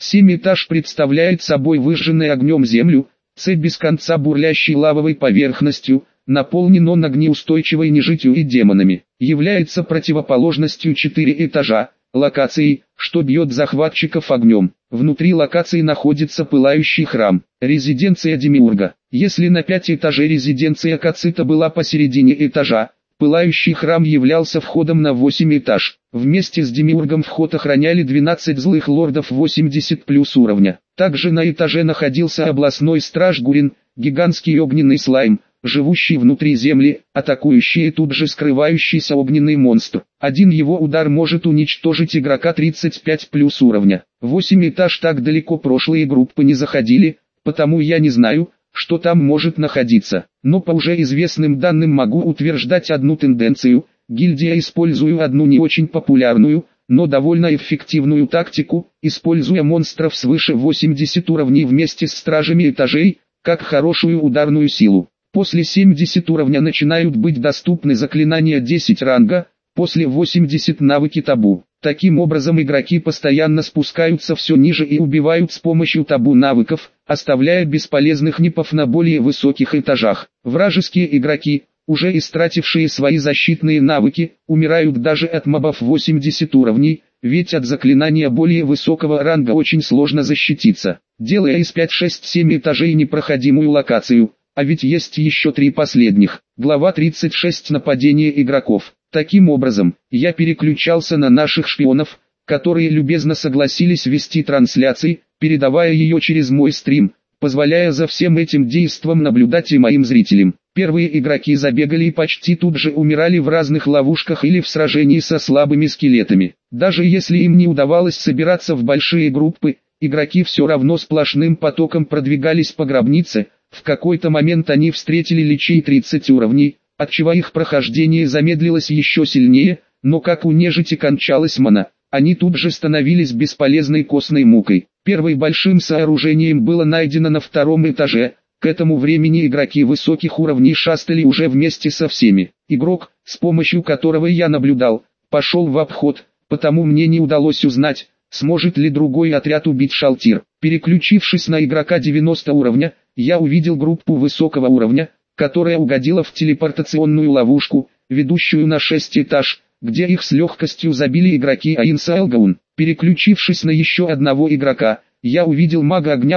7 этаж представляет собой выжженную огнем землю, цепь без конца бурлящей лавовой поверхностью, наполнен он огнеустойчивой нежитью и демонами. Является противоположностью 4 этажа, локацией, что бьет захватчиков огнем. Внутри локации находится пылающий храм, резиденция Демиурга. Если на 5 этажей резиденция Кацита была посередине этажа, пылающий храм являлся входом на 8 этаж. Вместе с Демиургом вход охраняли 12 злых лордов 80 плюс уровня. Также на этаже находился областной страж Гурин, гигантский огненный слайм, живущий внутри земли, атакующий и тут же скрывающийся огненный монстр. Один его удар может уничтожить игрока 35 плюс уровня. 8 этаж так далеко прошлые группы не заходили, потому я не знаю, что там может находиться. Но по уже известным данным могу утверждать одну тенденцию: гильдия использует одну не очень популярную, но довольно эффективную тактику, используя монстров свыше 80 уровней вместе с стражами этажей, как хорошую ударную силу. После 70 уровня начинают быть доступны заклинания 10 ранга, после 80 навыки табу. Таким образом игроки постоянно спускаются все ниже и убивают с помощью табу навыков, оставляя бесполезных нипов на более высоких этажах. Вражеские игроки, уже истратившие свои защитные навыки, умирают даже от мобов 80 уровней, ведь от заклинания более высокого ранга очень сложно защититься, делая из 5-6-7 этажей непроходимую локацию. А ведь есть еще 3 последних. Глава 36. Нападение игроков. Таким образом, я переключался на наших шпионов, которые любезно согласились вести трансляции, передавая ее через мой стрим, позволяя за всем этим действом наблюдать и моим зрителям. Первые игроки забегали и почти тут же умирали в разных ловушках или в сражении со слабыми скелетами. Даже если им не удавалось собираться в большие группы, игроки все равно сплошным потоком продвигались по гробнице. В какой-то момент они встретили личей 30 уровней, отчего их прохождение замедлилось еще сильнее, но как у нежити кончалась мана, они тут же становились бесполезной костной мукой. Первым большим сооружением было найдено на 2 этаже, к этому времени игроки высоких уровней шастали уже вместе со всеми. Игрок, с помощью которого я наблюдал, пошел в обход, потому мне не удалось узнать, сможет ли другой отряд убить Шалтир. Переключившись на игрока 90 уровня, я увидел группу высокого уровня, которая угодила в телепортационную ловушку, ведущую на 6 этаж, где их с легкостью забили игроки Аинса Элгаун. Переключившись на еще одного игрока, я увидел мага огня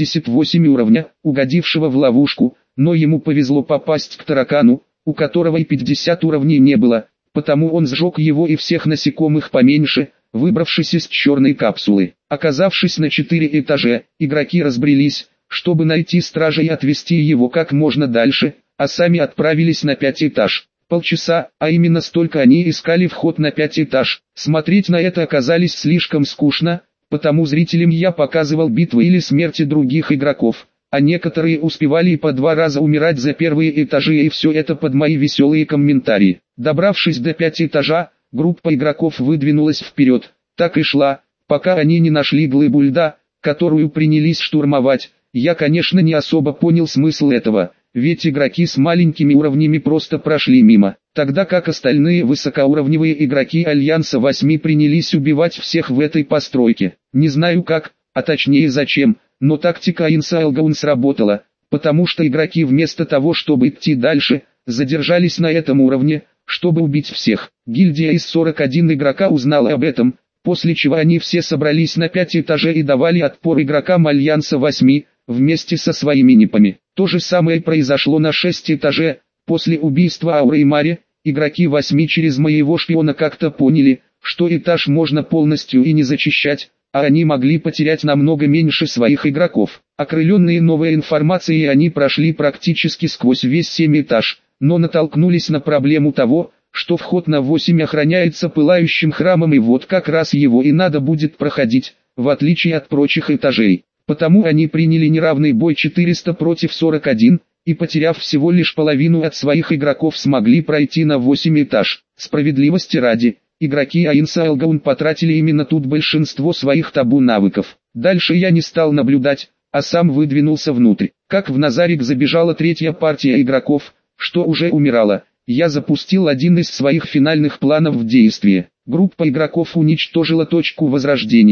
88 уровня, угодившего в ловушку, но ему повезло попасть к таракану, у которого и 50 уровней не было, потому он сжег его и всех насекомых поменьше, выбравшись из черной капсулы. Оказавшись на 4 этаже, игроки разбрелись, чтобы найти стража и отвести его как можно дальше, а сами отправились на 5 этаж. Полчаса, а именно столько они искали вход на 5 этаж. Смотреть на это оказалось слишком скучно, потому зрителям я показывал битвы или смерти других игроков, а некоторые успевали и по 2 раза умирать за первые этажи, и все это под мои веселые комментарии. Добравшись до 5 этажа, группа игроков выдвинулась вперед, так и шла, пока они не нашли глыбу льда, которую принялись штурмовать. Я, конечно, не особо понял смысл этого, ведь игроки с маленькими уровнями просто прошли мимо, тогда как остальные высокоуровневые игроки Альянса 8 принялись убивать всех в этой постройке. Не знаю как, а точнее зачем, но тактика Аинса Элгаун сработала, потому что игроки вместо того, чтобы идти дальше, задержались на этом уровне, чтобы убить всех. Гильдия из 41 игрока узнала об этом, после чего они все собрались на 5 этаже и давали отпор игрокам Альянса 8, вместе со своими нипами. То же самое произошло на 6 этаже. После убийства Ауры и Мари, игроки 8 через моего шпиона как-то поняли, что этаж можно полностью и не зачищать, а они могли потерять намного меньше своих игроков. Окрыленные новой информацией, они прошли практически сквозь весь 7 этаж, но натолкнулись на проблему того, что вход на 8 охраняется пылающим храмом, и вот как раз его и надо будет проходить, в отличие от прочих этажей. Потому они приняли неравный бой 400 против 41, и потеряв всего лишь половину от своих игроков смогли пройти на 8 этаж. Справедливости ради, игроки Аинса Элгаун потратили именно тут большинство своих табу навыков. Дальше я не стал наблюдать, а сам выдвинулся внутрь. Как в Назарик забежала 3-я партия игроков, что уже умирала, я запустил один из своих финальных планов в действие. Группа игроков уничтожила точку возрождения,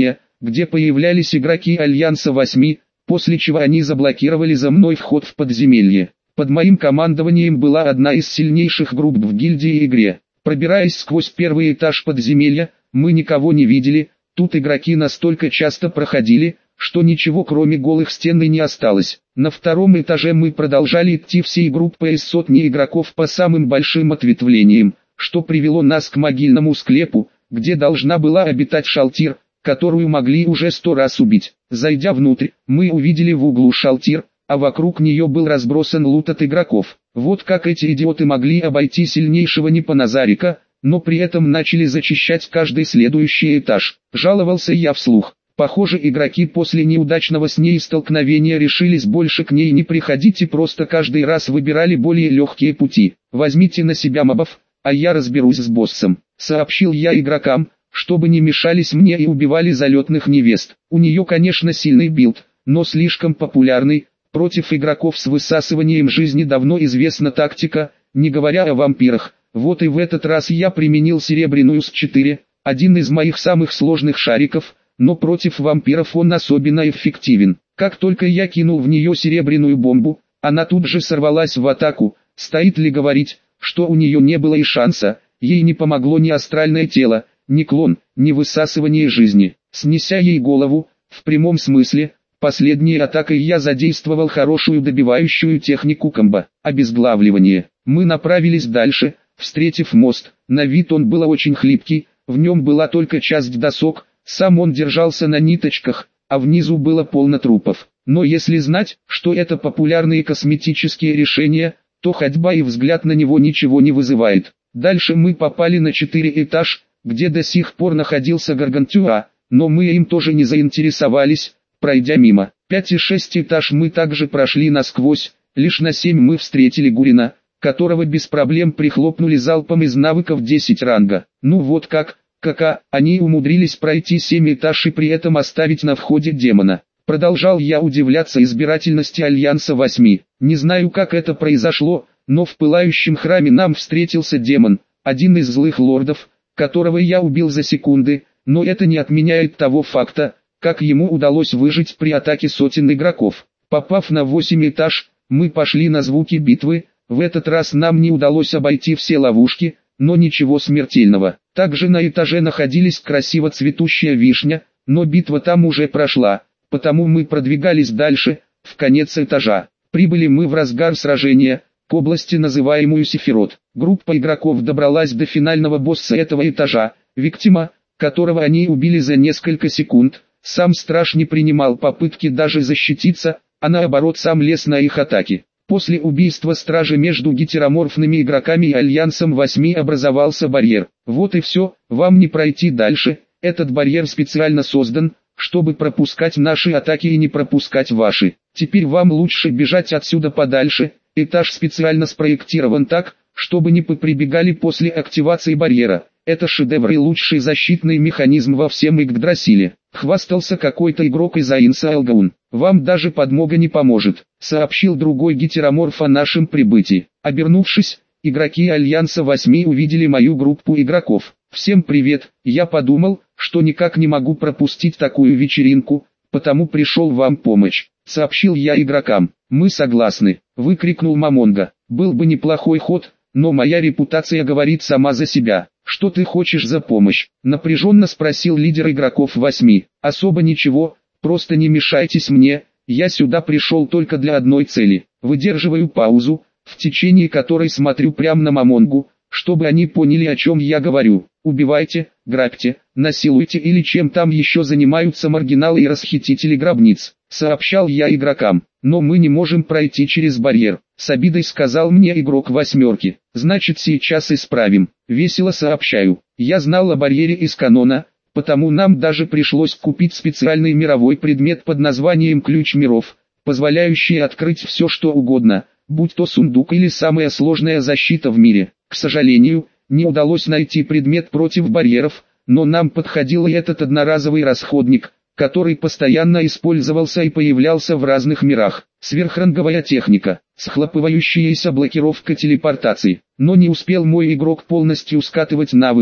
где появлялись игроки Альянса 8, после чего они заблокировали за мной вход в подземелье. Под моим командованием была одна из сильнейших групп в гильдии и игре. Пробираясь сквозь первый этаж подземелья, мы никого не видели, тут игроки настолько часто проходили, что ничего кроме голых стен и не осталось. На втором этаже мы продолжали идти всей группой из сотни игроков по самым большим ответвлениям, что привело нас к могильному склепу, где должна была обитать Шалтир, которую могли уже 100 раз убить. Зайдя внутрь, мы увидели в углу Шалтир, а вокруг нее был разбросан лут от игроков. Вот как эти идиоты могли обойти сильнейшего Непоназарика, но при этом начали зачищать каждый следующий этаж. Жаловался я вслух. Похоже, игроки после неудачного с ней столкновения решились больше к ней не приходить и просто каждый раз выбирали более легкие пути. «Возьмите на себя мобов, а я разберусь с боссом», — сообщил я игрокам, чтобы не мешались мне и убивали залетных невест. У нее, конечно, сильный билд, но слишком популярный. Против игроков с высасыванием жизни давно известна тактика, не говоря о вампирах. Вот и в этот раз я применил серебряную С4, один из моих самых сложных шариков, но против вампиров он особенно эффективен. Как только я кинул в нее серебряную бомбу, она тут же сорвалась в атаку. Стоит ли говорить, что у нее не было и шанса, ей не помогло ни астральное тело, ни клон, ни высасывание жизни. Снеся ей голову, в прямом смысле, последней атакой я задействовал хорошую добивающую технику комбо, обезглавливание. Мы направились дальше, встретив мост. На вид он был очень хлипкий, в нем была только часть досок, сам он держался на ниточках, а внизу было полно трупов. Но если знать, что это популярные косметические решения, то ходьба и взгляд на него ничего не вызывает. Дальше мы попали на 4 этаж, где до сих пор находился Гаргантюа, но мы им тоже не заинтересовались, пройдя мимо. 5 и 6 этаж мы также прошли насквозь, лишь на 7 мы встретили Гурина, которого без проблем прихлопнули залпом из навыков 10 ранга. Ну вот как, они умудрились пройти 7 этаж и при этом оставить на входе демона. Продолжал я удивляться избирательности Альянса 8. Не знаю, как это произошло, но в пылающем храме нам встретился демон, один из злых лордов, которого я убил за секунды, но это не отменяет того факта, как ему удалось выжить при атаке сотен игроков. Попав на 8 этаж, мы пошли на звуки битвы. В этот раз нам не удалось обойти все ловушки, но ничего смертельного. Также на этаже находились красиво цветущая вишня, но битва там уже прошла, потому мы продвигались дальше, в конец этажа. Прибыли мы в разгар сражения, к области, называемую Сефирот. Группа игроков добралась до финального босса этого этажа, Виктима, которого они убили за несколько секунд. Сам страж не принимал попытки даже защититься, а наоборот сам лез на их атаки. После убийства стража между гетероморфными игроками и Альянсом 8 образовался барьер. Вот и все, вам не пройти дальше, этот барьер специально создан, чтобы пропускать наши атаки и не пропускать ваши. Теперь вам лучше бежать отсюда подальше, этаж специально спроектирован так, чтобы не поприбегали после активации барьера. Это шедевр и лучший защитный механизм во всем Игдрасиле. Хвастался какой-то игрок из Аинса Алгаун. Вам даже подмога не поможет, сообщил другой гетероморф о нашем прибытии. Обернувшись, игроки Альянса 8 увидели мою группу игроков. Всем привет, я подумал, что никак не могу пропустить такую вечеринку, потому пришел вам помочь, сообщил я игрокам. Мы согласны, выкрикнул Мамонга. Был бы неплохой ход, но моя репутация говорит сама за себя. Что ты хочешь за помощь? Напряженно спросил лидер игроков 8. Особо ничего, просто не мешайтесь мне, я сюда пришел только для одной цели. Выдерживаю паузу, в течение которой смотрю прямо на Мамонгу, чтобы они поняли, о чем я говорю. Убивайте, грабьте, насилуйте или чем там еще занимаются маргиналы и расхитители гробниц, сообщал я игрокам. Но мы не можем пройти через барьер, с обидой сказал мне игрок 8. Значит, сейчас исправим, весело сообщаю. Я знал о барьере из канона, потому нам даже пришлось купить специальный мировой предмет под названием Ключ миров, позволяющий открыть все что угодно, будь то сундук или самая сложная защита в мире. К сожалению, не удалось найти предмет против барьеров, но нам подходил и этот одноразовый расходник, который постоянно использовался и появлялся в разных мирах. Сверхранговая техника, схлопывающаяся блокировка телепортации. Но не успел мой игрок полностью скатывать навык,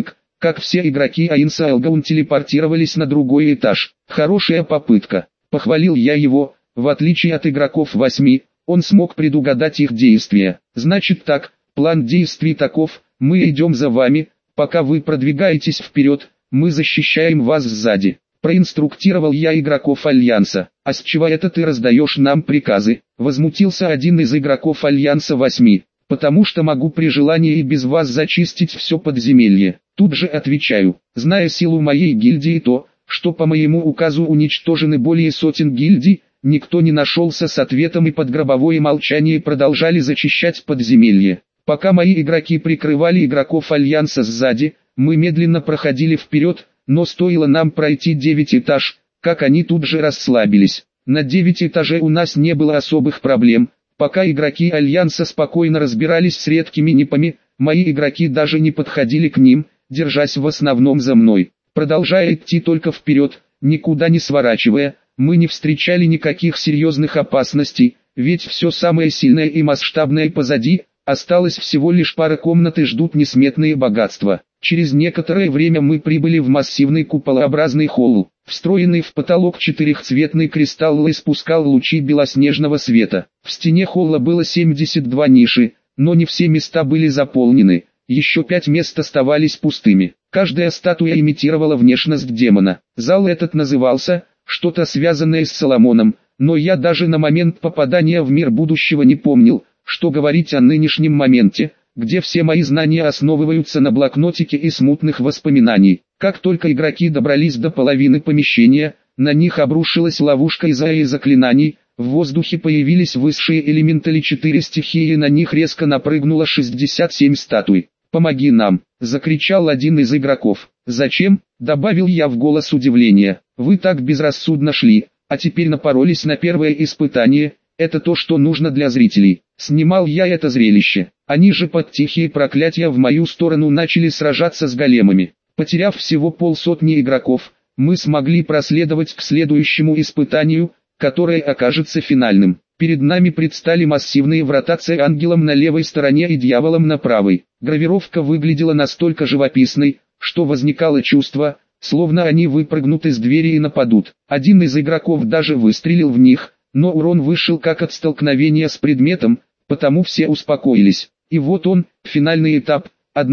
как все игроки Аинса Элгаун телепортировались на другой этаж. Хорошая попытка, похвалил я его. В отличие от игроков 8, он смог предугадать их действия. Значит так, план действий таков: мы идем за вами, пока вы продвигаетесь вперед, мы защищаем вас сзади. Проинструктировал я игроков Альянса. А с чего это ты раздаешь нам приказы? Возмутился один из игроков Альянса 8. Потому что могу при желании и без вас зачистить все подземелье. Тут же отвечаю, зная силу моей гильдии и то, что по моему указу уничтожены более сотен гильдий, никто не нашелся с ответом и под гробовое молчание продолжали зачищать подземелье. Пока мои игроки прикрывали игроков Альянса сзади, мы медленно проходили вперед, но стоило нам пройти 9 этаж, как они тут же расслабились. На 9 этажей у нас не было особых проблем, пока игроки Альянса спокойно разбирались с редкими нипами, мои игроки даже не подходили к ним, держась в основном за мной. Продолжая идти только вперед, никуда не сворачивая, мы не встречали никаких серьезных опасностей, ведь все самое сильное и масштабное позади, осталось всего лишь пара комнат и ждут несметные богатства. Через некоторое время мы прибыли в массивный куполообразный холл. Встроенный в потолок четырехцветный кристалл испускал лучи белоснежного света. В стене холла было 72 ниши, но не все места были заполнены, еще 5 мест оставались пустыми. Каждая статуя имитировала внешность демона. Зал этот назывался что-то связанное с Соломоном, но я даже на момент попадания в мир будущего не помнил, что говорить о нынешнем моменте, где все мои знания основываются на блокнотике и смутных воспоминаний. Как только игроки добрались до половины помещения, на них обрушилась ловушка из заклинаний, в воздухе появились высшие элементали 4 стихии и на них резко напрыгнуло 67 статуй. «Помоги нам!» – закричал один из игроков. «Зачем?» – добавил я в голос удивления. «Вы так безрассудно шли, а теперь напоролись на первое испытание. Это то, что нужно для зрителей». Снимал я это зрелище. Они же под тихие проклятия в мою сторону начали сражаться с големами. Потеряв всего полсотни игроков, мы смогли проследовать к следующему испытанию, которое окажется финальным. Перед нами предстали массивные врата с ангелом на левой стороне и дьяволом на правой. Гравировка выглядела настолько живописной, что возникало чувство, словно они выпрыгнут из двери и нападут. Один из игроков даже выстрелил в них, но урон вышел как от столкновения с предметом, потому все успокоились. И вот он, финальный этап,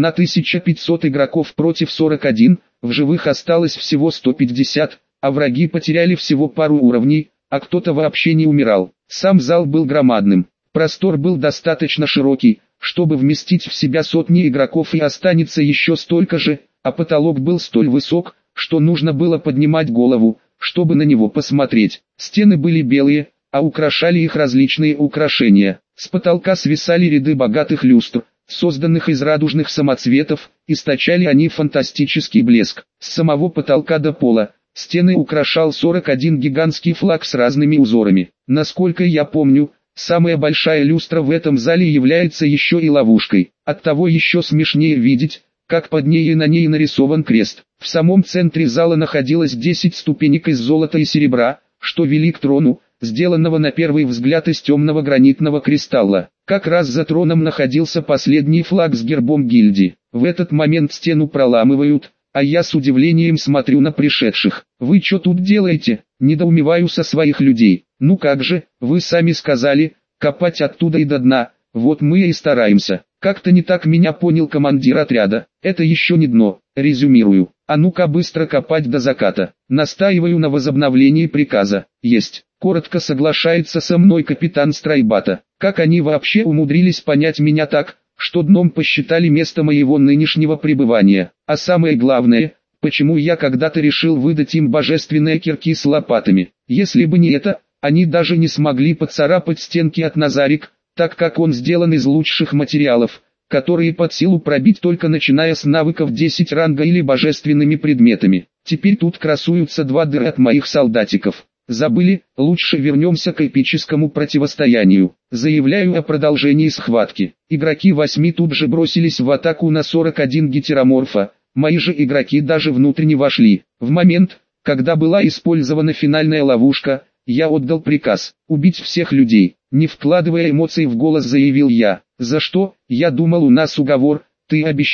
1500 игроков против 41, в живых осталось всего 150, а враги потеряли всего пару уровней, а кто-то вообще не умирал. Сам зал был громадным, простор был достаточно широкий, чтобы вместить в себя сотни игроков и останется еще столько же, а потолок был столь высок, что нужно было поднимать голову, чтобы на него посмотреть. Стены были белые, а украшали их различные украшения. С потолка свисали ряды богатых люстр, созданных из радужных самоцветов, источали они фантастический блеск. С самого потолка до пола стены украшал 41 гигантский флаг с разными узорами. Насколько я помню, самая большая люстра в этом зале является еще и ловушкой. Оттого еще смешнее видеть, как под ней и на ней нарисован крест. В самом центре зала находилось 10 ступенек из золота и серебра, что вели к трону, сделанного на первый взгляд из темного гранитного кристалла. Как раз за троном находился последний флаг с гербом гильдии. В этот момент стену проламывают, а я с удивлением смотрю на пришедших. «Вы что тут делаете?» – недоумеваю со своих людей. «Ну как же, вы сами сказали, копать оттуда и до дна, вот мы и стараемся». Как-то не так меня понял командир отряда. «Это еще не дно», резюмирую. «А ну-ка быстро копать до заката». Настаиваю на возобновлении приказа. «Есть». Коротко соглашается со мной капитан Страйбата. Как они вообще умудрились понять меня так, что дном посчитали место моего нынешнего пребывания? А самое главное, почему я когда-то решил выдать им божественные кирки с лопатами? Если бы не это, они даже не смогли поцарапать стенки от Назарик, так как он сделан из лучших материалов, которые под силу пробить только начиная с навыков 10 ранга или божественными предметами. Теперь тут красуются 2 дыры от моих солдатиков. Забыли, лучше вернемся к эпическому противостоянию. Заявляю о продолжении схватки. Игроки 8 тут же бросились в атаку на 41 гетероморфа, мои же игроки даже внутрь не вошли. В момент, когда была использована финальная ловушка, я отдал приказ убить всех людей. Не вкладывая эмоций в голос заявил я. «За что? Я думал, у нас уговор, ты обещал».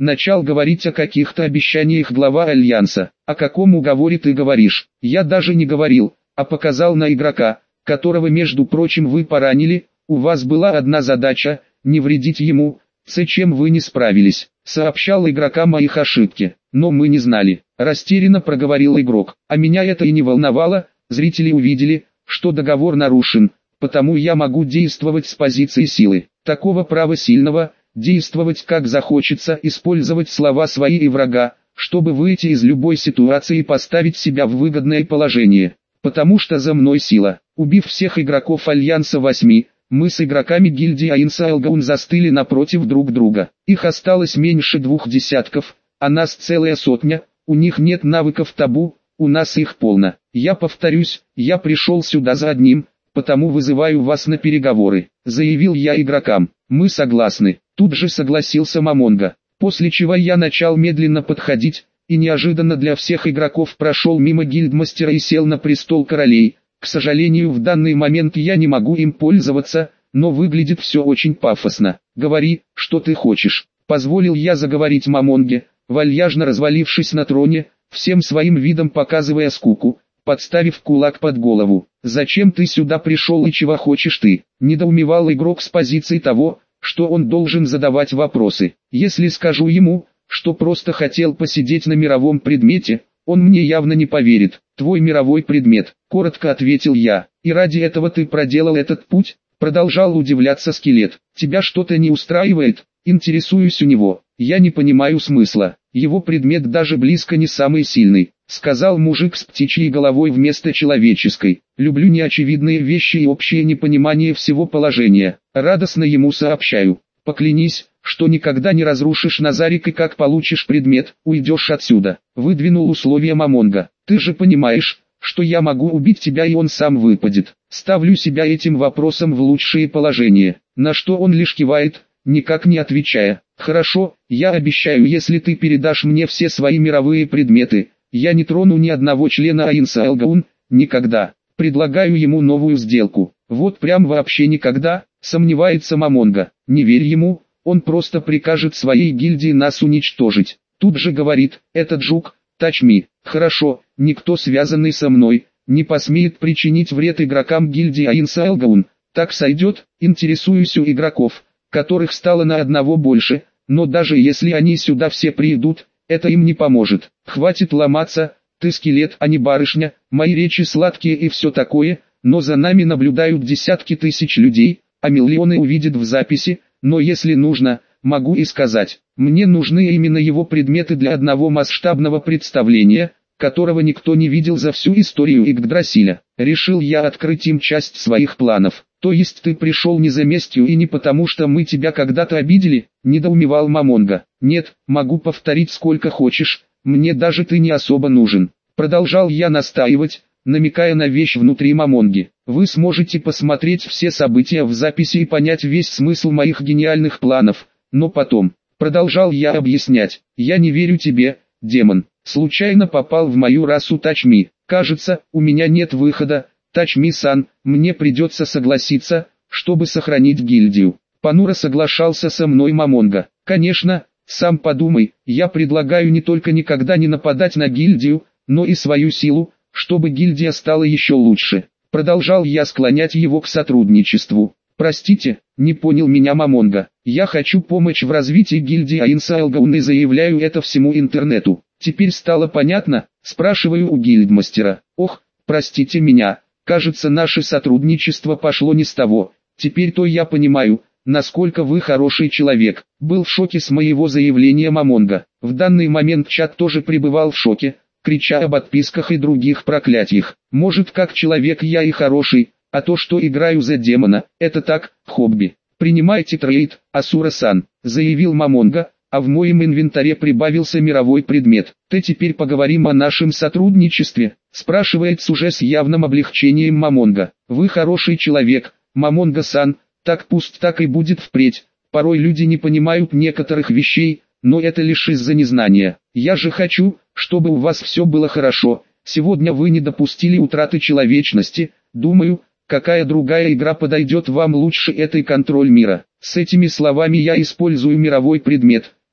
начал говорить о каких-то обещаниях глава Альянса. О каком уговоре ты говоришь? Я даже не говорил, а показал на игрока, которого между прочим вы поранили. У вас была одна задача – не вредить ему, с чем вы не справились. Сообщал игрокам о их ошибке, но мы не знали. Растерянно проговорил игрок, а меня это и не волновало. Зрители увидели, что договор нарушен, потому я могу действовать с позиции силы. Такого права сильного, действовать как захочется, использовать слова свои и врага, чтобы выйти из любой ситуации и поставить себя в выгодное положение. Потому что за мной сила. Убив всех игроков Альянса 8, мы с игроками гильдии Аинса Элгаун застыли напротив друг друга. Их осталось меньше 2 десятков, а нас целая сотня. У них нет навыков табу, у нас их полно. Я повторюсь, я пришел сюда за одним, потому вызываю вас на переговоры, заявил я игрокам. Мы согласны. Тут же согласился Мамонга. После чего я начал медленно подходить, и неожиданно для всех игроков прошел мимо гильдмастера и сел на престол королей. К сожалению, в данный момент я не могу им пользоваться, но выглядит все очень пафосно. Говори, что ты хочешь. Позволил я заговорить Мамонге, вальяжно развалившись на троне, всем своим видом показывая скуку, подставив кулак под голову. «Зачем ты сюда пришел и чего хочешь ты?» – недоумевал игрок с позиции того, что он должен задавать вопросы. Если скажу ему, что просто хотел посидеть на мировом предмете, он мне явно не поверит. «Твой мировой предмет», – коротко ответил я. «И ради этого ты проделал этот путь?» – продолжал удивляться скелет. «Тебя что-то не устраивает?» – интересуюсь у него. «Я не понимаю смысла. Его предмет даже близко не самый сильный», — сказал мужик с птичьей головой вместо человеческой. «Люблю неочевидные вещи и общее непонимание всего положения. Радостно ему сообщаю. Поклянись, что никогда не разрушишь Назарик и как получишь предмет, уйдешь отсюда», — выдвинул условие Мамонга. «Ты же понимаешь, что я могу убить тебя и он сам выпадет. Ставлю себя этим вопросом в лучшее положение». На что он лишь кивает, никак не отвечая. «Хорошо, я обещаю, если ты передашь мне все свои мировые предметы, я не трону ни одного члена Аинса Элгаун, никогда. Предлагаю ему новую сделку». «Вот прям вообще никогда», сомневается Мамонга. «Не верь ему, он просто прикажет своей гильдии нас уничтожить». Тут же говорит, «Этот жук, Тачми, хорошо, никто связанный со мной, не посмеет причинить вред игрокам гильдии Аинса Элгаун. Так сойдет?» Интересуюсь у игроков, которых стало на одного больше, но даже если они сюда все придут, это им не поможет. «Хватит ломаться, ты скелет, а не барышня, мои речи сладкие и все такое, но за нами наблюдают десятки тысяч людей, а миллионы увидят в записи, но если нужно, могу и сказать, мне нужны именно его предметы для одного масштабного представления, которого никто не видел за всю историю Игдрасиля. Решил я открыть им часть своих планов». «То есть ты пришел не за местью и не потому, что мы тебя когда-то обидели?» – недоумевал Мамонга. «Нет, могу повторить сколько хочешь, мне даже ты не особо нужен». Продолжал я настаивать, намекая на вещь внутри Мамонги. «Вы сможете посмотреть все события в записи и понять весь смысл моих гениальных планов, но потом...» Продолжал я объяснять. «Я не верю тебе, демон. Случайно попал в мою расу Тачми. Кажется, у меня нет выхода. Тачми-сан, мне придется согласиться, чтобы сохранить гильдию». Понуро соглашался со мной Мамонга. «Конечно, сам подумай, я предлагаю не только никогда не нападать на гильдию, но и свою силу, чтобы гильдия стала еще лучше». Продолжал я склонять его к сотрудничеству. «Простите, не понял меня Мамонга. Я хочу помочь в развитии гильдии Аинса Элгаун и заявляю это всему интернету. Теперь стало понятно?» Спрашиваю у гильдмастера. «Ох, простите меня. Кажется, наше сотрудничество пошло не с того. Теперь-то я понимаю, насколько вы хороший человек». Был в шоке с моего заявления Мамонга. В данный момент чат тоже пребывал в шоке, крича об отписках и других проклятиях. «Может, как человек я и хороший, а то, что играю за демона, это так, хобби. Принимайте трейд, Асура-сан», заявил Мамонга, а в моем инвентаре прибавился мировой предмет. «Ты теперь поговорим о нашем сотрудничестве?» спрашивает уже с явным облегчением Мамонга. «Вы хороший человек, Мамонга-сан, так пусть так и будет впредь. Порой люди не понимают некоторых вещей, но это лишь из-за незнания. Я же хочу, чтобы у вас все было хорошо. Сегодня вы не допустили утраты человечности. Думаю, какая другая игра подойдет вам лучше этой контроль мира». С этими словами я использую мировой предмет,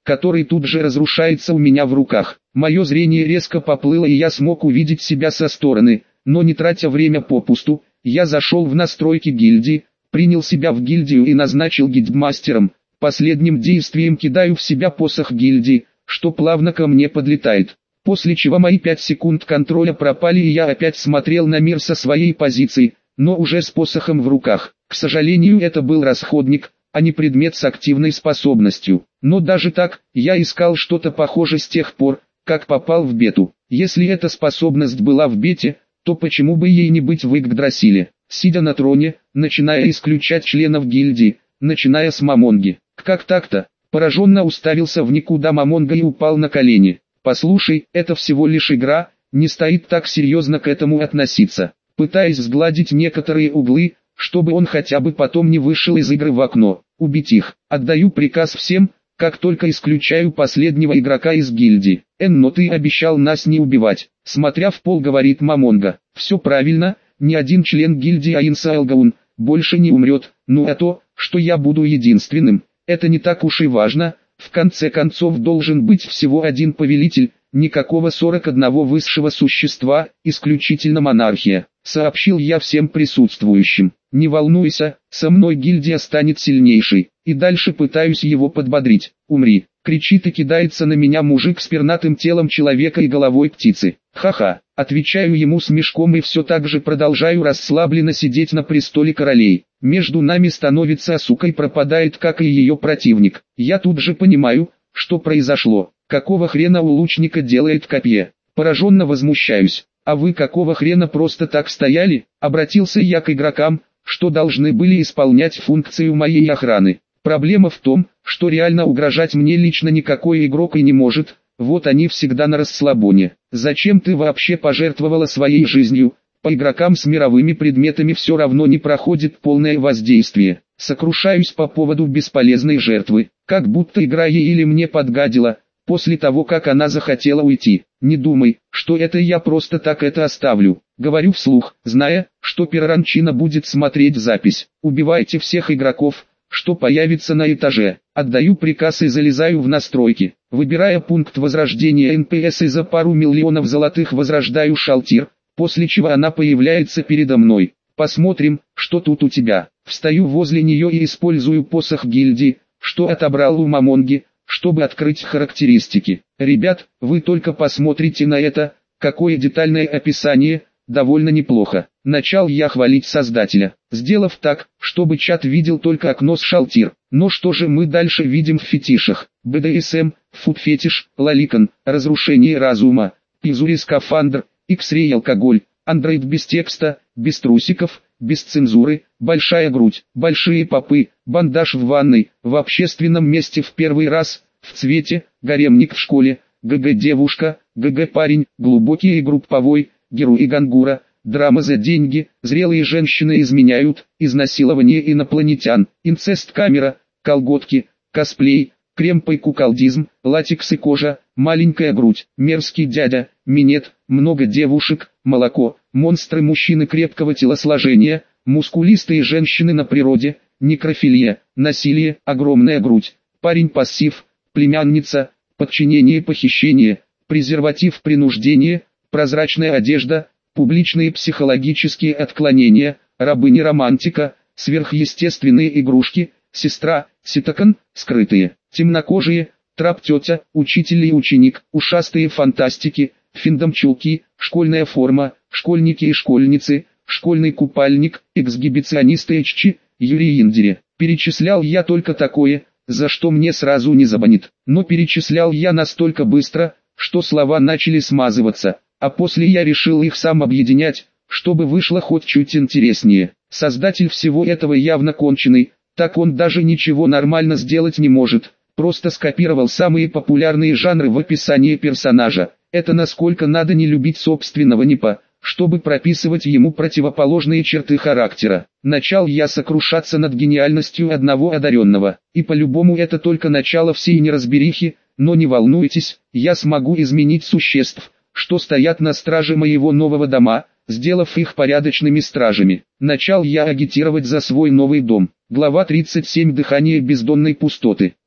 который тут же разрушается у меня в руках. Мое зрение резко поплыло, и я смог увидеть себя со стороны, но не тратя время попусту, я зашел в настройки гильдии, принял себя в гильдию и назначил гильдмастером. Последним действием кидаю в себя посох гильдии, что плавно ко мне подлетает. После чего мои 5 секунд контроля пропали, и я опять смотрел на мир со своей позиции, но уже с посохом в руках. К сожалению, это был расходник, а не предмет с активной способностью. Но даже так, я искал что-то похожее с тех пор, как попал в бету. Если эта способность была в бете, то почему бы ей не быть в Игдрасиле? Сидя на троне, начиная исключать членов гильдии, начиная с Мамонги. Как так-то? Пораженно уставился в никуда Мамонга и упал на колени. «Послушай, это всего лишь игра, не стоит так серьезно к этому относиться». Пытаясь сгладить некоторые углы, чтобы он хотя бы потом не вышел из игры в окно. Убить их. Отдаю приказ всем, как только исключаю последнего игрока из гильдии. Но ты обещал нас не убивать. Смотря в пол, говорит Мамонга. Все правильно, ни один член гильдии Аинсайлгаун больше не умрет. Ну а то, что я буду единственным, это не так уж и важно. В конце концов должен быть всего один повелитель, никакого 41 высшего существа, исключительно монархия. Сообщил я всем присутствующим. Не волнуйся, со мной гильдия станет сильнейшей. И дальше пытаюсь его подбодрить. Умри. Кричит и кидается на меня мужик с пернатым телом человека и головой птицы. Ха-ха. Отвечаю ему с мешком и все так же продолжаю расслабленно сидеть на престоле королей. Между нами становится Асука и пропадает, как и ее противник. Я тут же понимаю, что произошло. Какого хрена у лучника делает копье? Пораженно возмущаюсь. А вы какого хрена просто так стояли? Обратился я к игрокам, что должны были исполнять функцию моей охраны. Проблема в том, что реально угрожать мне лично никакой игрок и не может. Вот они всегда на расслабоне. Зачем ты вообще пожертвовала своей жизнью? По игрокам с мировыми предметами все равно не проходит полное воздействие. Сокрушаюсь по поводу бесполезной жертвы. Как будто игра ей или мне подгадила, после того как она захотела уйти. Не думай, что это я просто так это оставлю. Говорю вслух, зная, что Перранчина будет смотреть запись. Убивайте всех игроков, что появится на этаже. Отдаю приказ и залезаю в настройки. Выбирая пункт возрождения НПС и за пару миллионов золотых возрождаю Шалтир, после чего она появляется передо мной. Посмотрим, что тут у тебя. Встаю возле нее и использую посох гильдии, что отобрал у Мамонги, чтобы открыть характеристики. Ребят, вы только посмотрите на это, какое детальное описание, довольно неплохо. Начал я хвалить создателя, сделав так, чтобы чат видел только окно с Шалтир. Но что же мы дальше видим в фетишах? БДСМ, фуд-фетиш, лоликон, разрушение разума, пизури-скафандр, X-рей алкоголь, андроид без текста, без трусиков, без цензуры, большая грудь, большие попы, бандаж в ванной, в общественном месте в первый раз, в цвете, гаремник в школе, ГГ девушка, ГГ парень, глубокий и групповой, герой гангура, драма за деньги, зрелые женщины изменяют, изнасилование инопланетян, инцест-камера, колготки, косплей, кремпый куколдизм, латекс и кожа, маленькая грудь, мерзкий дядя, минет, много девушек, молоко, монстры мужчины крепкого телосложения, мускулистые женщины на природе, некрофилия, насилие, огромная грудь, парень-пассив, племянница, подчинение, похищение, презерватив, принуждение, прозрачная одежда, публичные психологические отклонения, рабыня-романтика, сверхъестественные игрушки, сестра, ситакан, скрытые, темнокожие, трап-тетя, учитель и ученик, ушастые фантастики, финдом-чулки, школьная форма, школьники и школьницы, школьный купальник, эксгибиционисты HЧ, Юрий Индире. Перечислял я только такое, за что мне сразу не забанит. Но перечислял я настолько быстро, что слова начали смазываться, а после я решил их сам объединять, чтобы вышло хоть чуть интереснее. Создатель всего этого явно конченый, так он даже ничего нормально сделать не может, просто скопировал самые популярные жанры в описании персонажа. Это насколько надо не любить собственного НИПа, чтобы прописывать ему противоположные черты характера. Начал я сокрушаться над гениальностью одного одаренного, и по-любому это только начало всей неразберихи, но не волнуйтесь, я смогу изменить существ, что стоят на страже моего нового дома, сделав их порядочными стражами. Начал я агитировать за свой новый дом. Глава 37. Дыхание бездонной пустоты.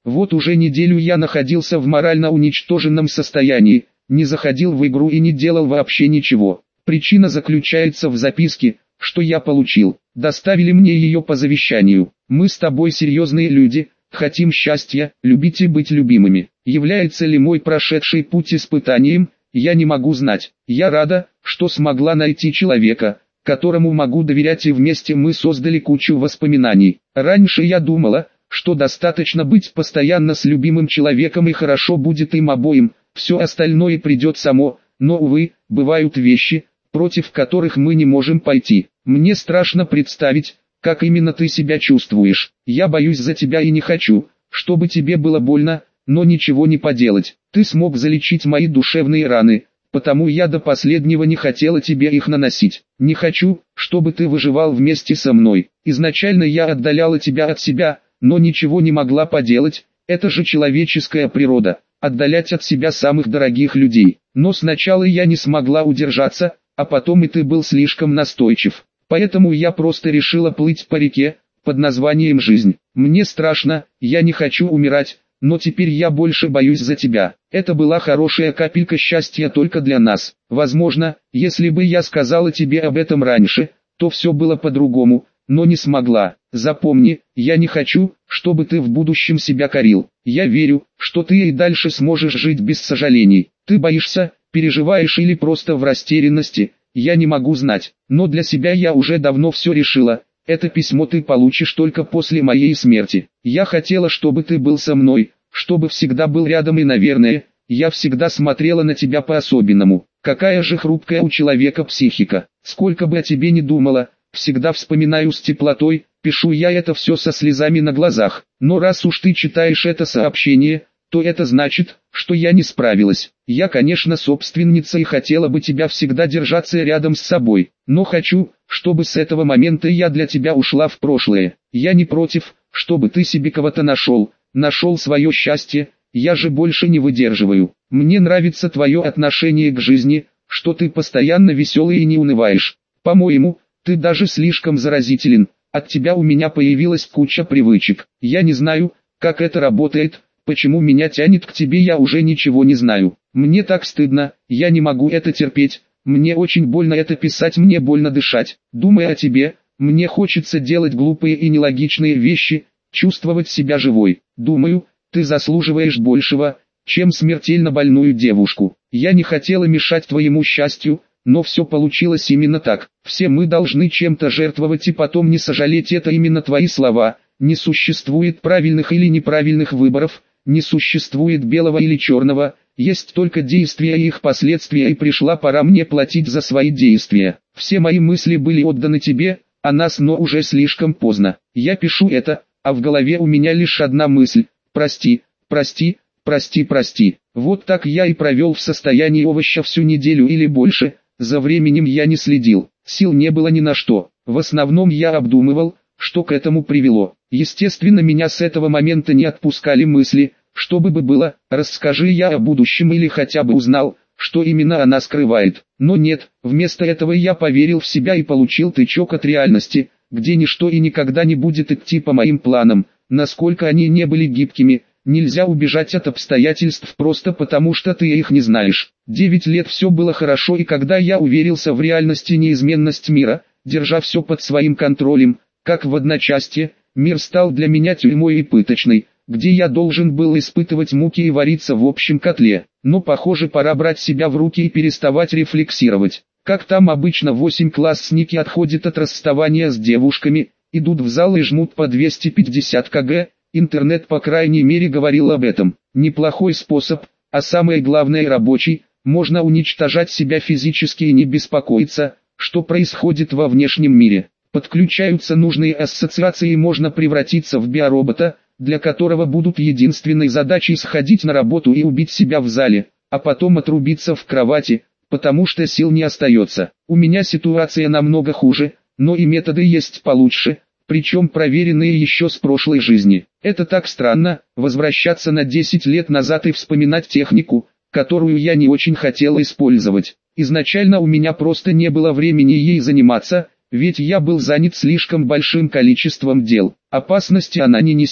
Вот уже неделю я находился в морально уничтоженном состоянии, не заходил в игру и не делал вообще ничего. Причина заключается в записке, что я получил. Доставили мне ее по завещанию. Мы с тобой серьезные люди, хотим счастья, любить и быть любимыми. Является ли мой прошедший путь испытанием, я не могу знать. Я рада, что смогла найти человека, которому могу доверять, и вместе мы создали кучу воспоминаний. Раньше я думала, что достаточно быть постоянно с любимым человеком и хорошо будет им обоим, все остальное придет само, но увы, бывают вещи, против которых мы не можем пойти. Мне страшно представить, как именно ты себя чувствуешь. Я боюсь за тебя и не хочу, чтобы тебе было больно, но ничего не поделать. Ты смог залечить мои душевные раны, потому я до последнего не хотела тебе их наносить. Не хочу, чтобы ты выживал вместе со мной. Изначально я отдаляла тебя от себя, но ничего не могла поделать, это же человеческая природа, отдалять от себя самых дорогих людей. Но сначала я не смогла удержаться, а потом и ты был слишком настойчив. Поэтому я просто решила плыть по реке, под названием «Жизнь». Мне страшно, я не хочу умирать, но теперь я больше боюсь за тебя. Это была хорошая капелька счастья только для нас. Возможно, если бы я сказала тебе об этом раньше, то все было по-другому, но не смогла. Запомни, я не хочу, чтобы ты в будущем себя корил. Я верю, что ты и дальше сможешь жить без сожалений. Ты боишься, переживаешь или просто в растерянности, я не могу знать. Но для себя я уже давно все решила. Это письмо ты получишь только после моей смерти. Я хотела, чтобы ты был со мной, чтобы всегда был рядом, и, наверное, я всегда смотрела на тебя по-особенному. Какая же хрупкая у человека психика. Сколько бы о тебе ни думала, всегда вспоминаю с теплотой, пишу я это все со слезами на глазах. Но раз уж ты читаешь это сообщение, то это значит, что я не справилась. Я, конечно, собственница и хотела бы тебя всегда держаться рядом с собой, но хочу, чтобы с этого момента я для тебя ушла в прошлое. Я не против, чтобы ты себе кого-то нашел свое счастье, я же больше не выдерживаю. Мне нравится твое отношение к жизни, что ты постоянно веселый и не унываешь. По-моему, ты даже слишком заразителен, от тебя у меня появилась куча привычек. Я не знаю, как это работает, почему меня тянет к тебе, я уже ничего не знаю. Мне так стыдно, я не могу это терпеть, мне очень больно это писать, мне больно дышать. Думая о тебе, мне хочется делать глупые и нелогичные вещи, чувствовать себя живой. Думаю, ты заслуживаешь большего, чем смертельно больную девушку. Я не хотела мешать твоему счастью, но все получилось именно так. Все мы должны чем-то жертвовать и потом не сожалеть, это именно твои слова. Не существует правильных или неправильных выборов, не существует белого или черного, есть только действия и их последствия, и пришла пора мне платить за свои действия. Все мои мысли были отданы тебе, а нас, но уже слишком поздно. Я пишу это, а в голове у меня лишь одна мысль: прости, прости, прости, прости. Вот так я и провел в состоянии овоща всю неделю или больше. За временем я не следил, сил не было ни на что. В основном я обдумывал, что к этому привело. Естественно, меня с этого момента не отпускали мысли, что бы было, расскажи я о будущем или хотя бы узнал, что именно она скрывает. Но нет, вместо этого я поверил в себя и получил тычок от реальности, где ничто и никогда не будет идти по моим планам, насколько они не были гибкими. Нельзя убежать от обстоятельств просто потому, что ты их не знаешь. 9 лет все было хорошо, и когда я уверился в реальности, неизменность мира, держа все под своим контролем, как в одночасье, мир стал для меня тюрьмой и пыточной, где я должен был испытывать муки и вариться в общем котле. Но похоже, пора брать себя в руки и переставать рефлексировать. Как там обычно 8-классники отходят от расставания с девушками, идут в зал и жмут по 250 кг, интернет по крайней мере говорил об этом. Неплохой способ, а самое главное рабочий, можно уничтожать себя физически и не беспокоиться, что происходит во внешнем мире. Подключаются нужные ассоциации и можно превратиться в биоробота, для которого будут единственной задачей сходить на работу и убить себя в зале, а потом отрубиться в кровати, потому что сил не остается. У меня ситуация намного хуже, но и методы есть получше, причем проверенные еще с прошлой жизни. Это так странно, возвращаться на 10 лет назад и вспоминать технику, которую я не очень хотел использовать. Изначально у меня просто не было времени ей заниматься, ведь я был занят слишком большим количеством дел. Опасности она не несет,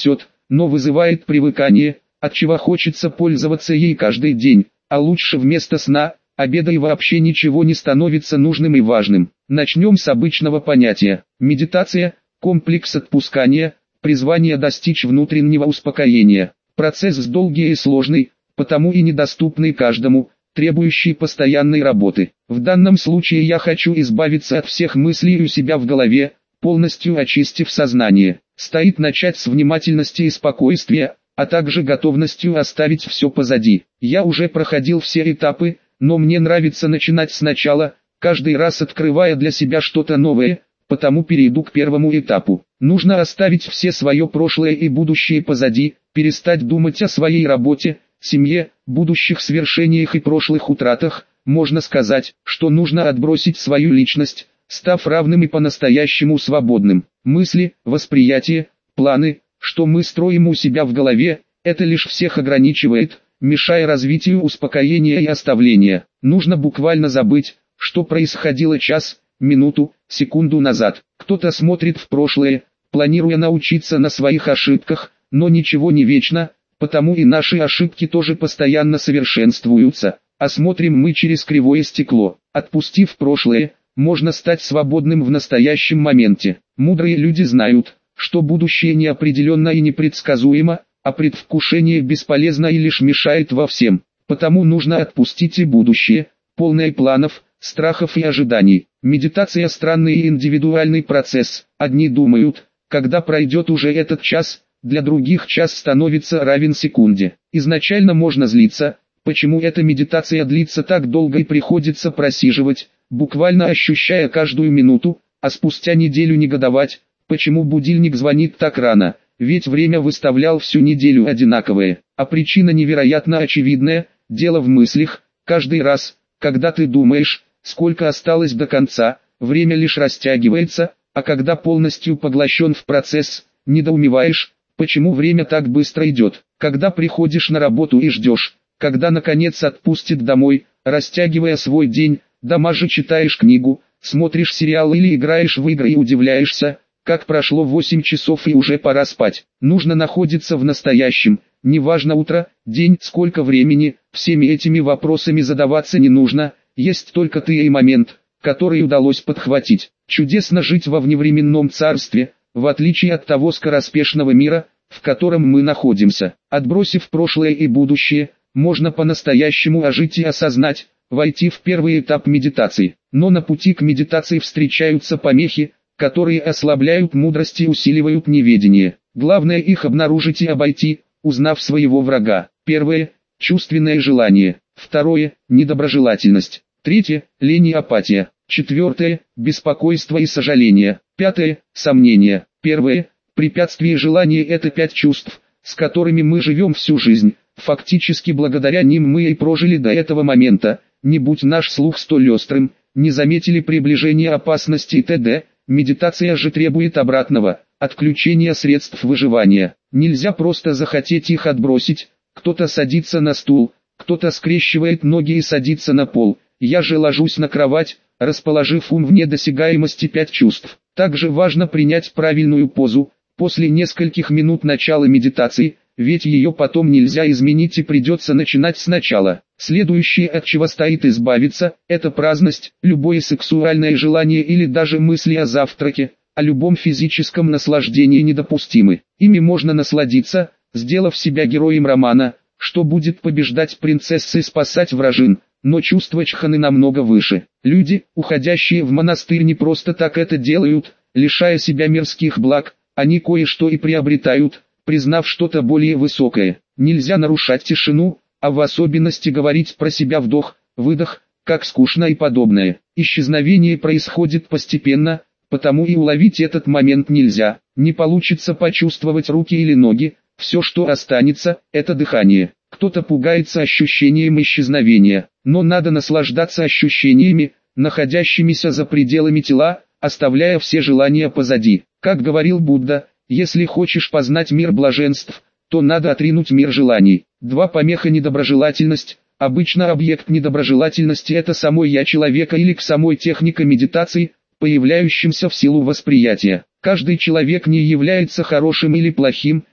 но вызывает привыкание, отчего хочется пользоваться ей каждый день, а лучше вместо сна, обеда и вообще ничего не становится нужным и важным. Начнем с обычного понятия. Медитация – комплекс отпускания, призвание достичь внутреннего успокоения. Процесс долгий и сложный, потому и недоступный каждому, требующий постоянной работы. В данном случае я хочу избавиться от всех мыслей у себя в голове, полностью очистив сознание. Стоит начать с внимательности и спокойствия, а также готовностью оставить все позади. Я уже проходил все этапы, но мне нравится начинать сначала, каждый раз открывая для себя что-то новое, потому перейду к первому этапу. Нужно оставить все свое прошлое и будущее позади, перестать думать о своей работе, семье, будущих свершениях и прошлых утратах. Можно сказать, что нужно отбросить свою личность, став равным и по-настоящему свободным. Мысли, восприятие, планы, что мы строим у себя в голове, это лишь всех ограничивает, мешая развитию успокоения и оставления. Нужно буквально забыть, что происходило час, минуту, секунду назад. Кто-то смотрит в прошлое, планируя научиться на своих ошибках, но ничего не вечно, потому и наши ошибки тоже постоянно совершенствуются, а смотрим мы через кривое стекло. Отпустив прошлое, можно стать свободным в настоящем моменте. Мудрые люди знают, что будущее неопределенно и непредсказуемо, а предвкушение бесполезно и лишь мешает во всем. Потому нужно отпустить и будущее, полное планов, страхов и ожиданий. Медитация – странный и индивидуальный процесс. Одни думают, когда пройдет уже этот час, для других час становится равен секунде. Изначально можно злиться, почему эта медитация длится так долго и приходится просиживать, буквально ощущая каждую минуту, а спустя неделю негодовать, почему будильник звонит так рано, ведь время выставлял всю неделю одинаковое. А причина невероятно очевидная, дело в мыслях. Каждый раз, когда ты думаешь, сколько осталось до конца, время лишь растягивается, а когда полностью поглощен в процесс, недоумеваешь, почему время так быстро идет. Когда приходишь на работу и ждешь, когда наконец отпустит домой, растягивая свой день, дома же читаешь книгу, смотришь сериал или играешь в игры и удивляешься, как прошло 8 часов и уже пора спать. Нужно находиться в настоящем, неважно утро, день, сколько времени, всеми этими вопросами задаваться не нужно, есть только ты и момент, который удалось подхватить. Чудесно жить во вневременном царстве, в отличие от того скороспешного мира, в котором мы находимся. Отбросив прошлое и будущее, можно по-настоящему ожить и осознать, войти в первый этап медитации. Но на пути к медитации встречаются помехи, которые ослабляют мудрость и усиливают неведение. Главное их обнаружить и обойти, узнав своего врага. Первое – чувственное желание. Второе – недоброжелательность. Третье – лень и апатия. Четвертое – беспокойство и сожаление. Пятое – сомнение. Первое – препятствие и желание – это 5 чувств, с которыми мы живем всю жизнь. Фактически благодаря ним мы и прожили до этого момента. Не будь наш слух столь острым, не заметили приближения опасности и т.д. Медитация же требует обратного, отключения средств выживания. Нельзя просто захотеть их отбросить. Кто-то садится на стул, кто-то скрещивает ноги и садится на пол. Я же ложусь на кровать, расположив ум вне досягаемости 5 чувств. Также важно принять правильную позу, после нескольких минут начала медитации, ведь ее потом нельзя изменить и придется начинать сначала. Следующее, от чего стоит избавиться, это праздность, любое сексуальное желание или даже мысли о завтраке, о любом физическом наслаждении недопустимы. Ими можно насладиться, сделав себя героем романа, что будет побеждать принцесс и спасать вражин, но чувства чханы намного выше. Люди, уходящие в монастырь, не просто так это делают, лишая себя мирских благ, они кое-что и приобретают, признав что-то более высокое. Нельзя нарушать тишину, а в особенности говорить про себя вдох, выдох, как скучно и подобное. Исчезновение происходит постепенно, потому и уловить этот момент нельзя. Не получится почувствовать руки или ноги, все что останется, это дыхание. Кто-то пугается ощущением исчезновения, но надо наслаждаться ощущениями, находящимися за пределами тела, оставляя все желания позади. Как говорил Будда, если хочешь познать мир блаженств, то надо отринуть мир желаний. 2. Помеха недоброжелательность. Обычно объект недоброжелательности – это само я человека или к самой технике медитации, появляющимся в силу восприятия. Каждый человек не является хорошим или плохим,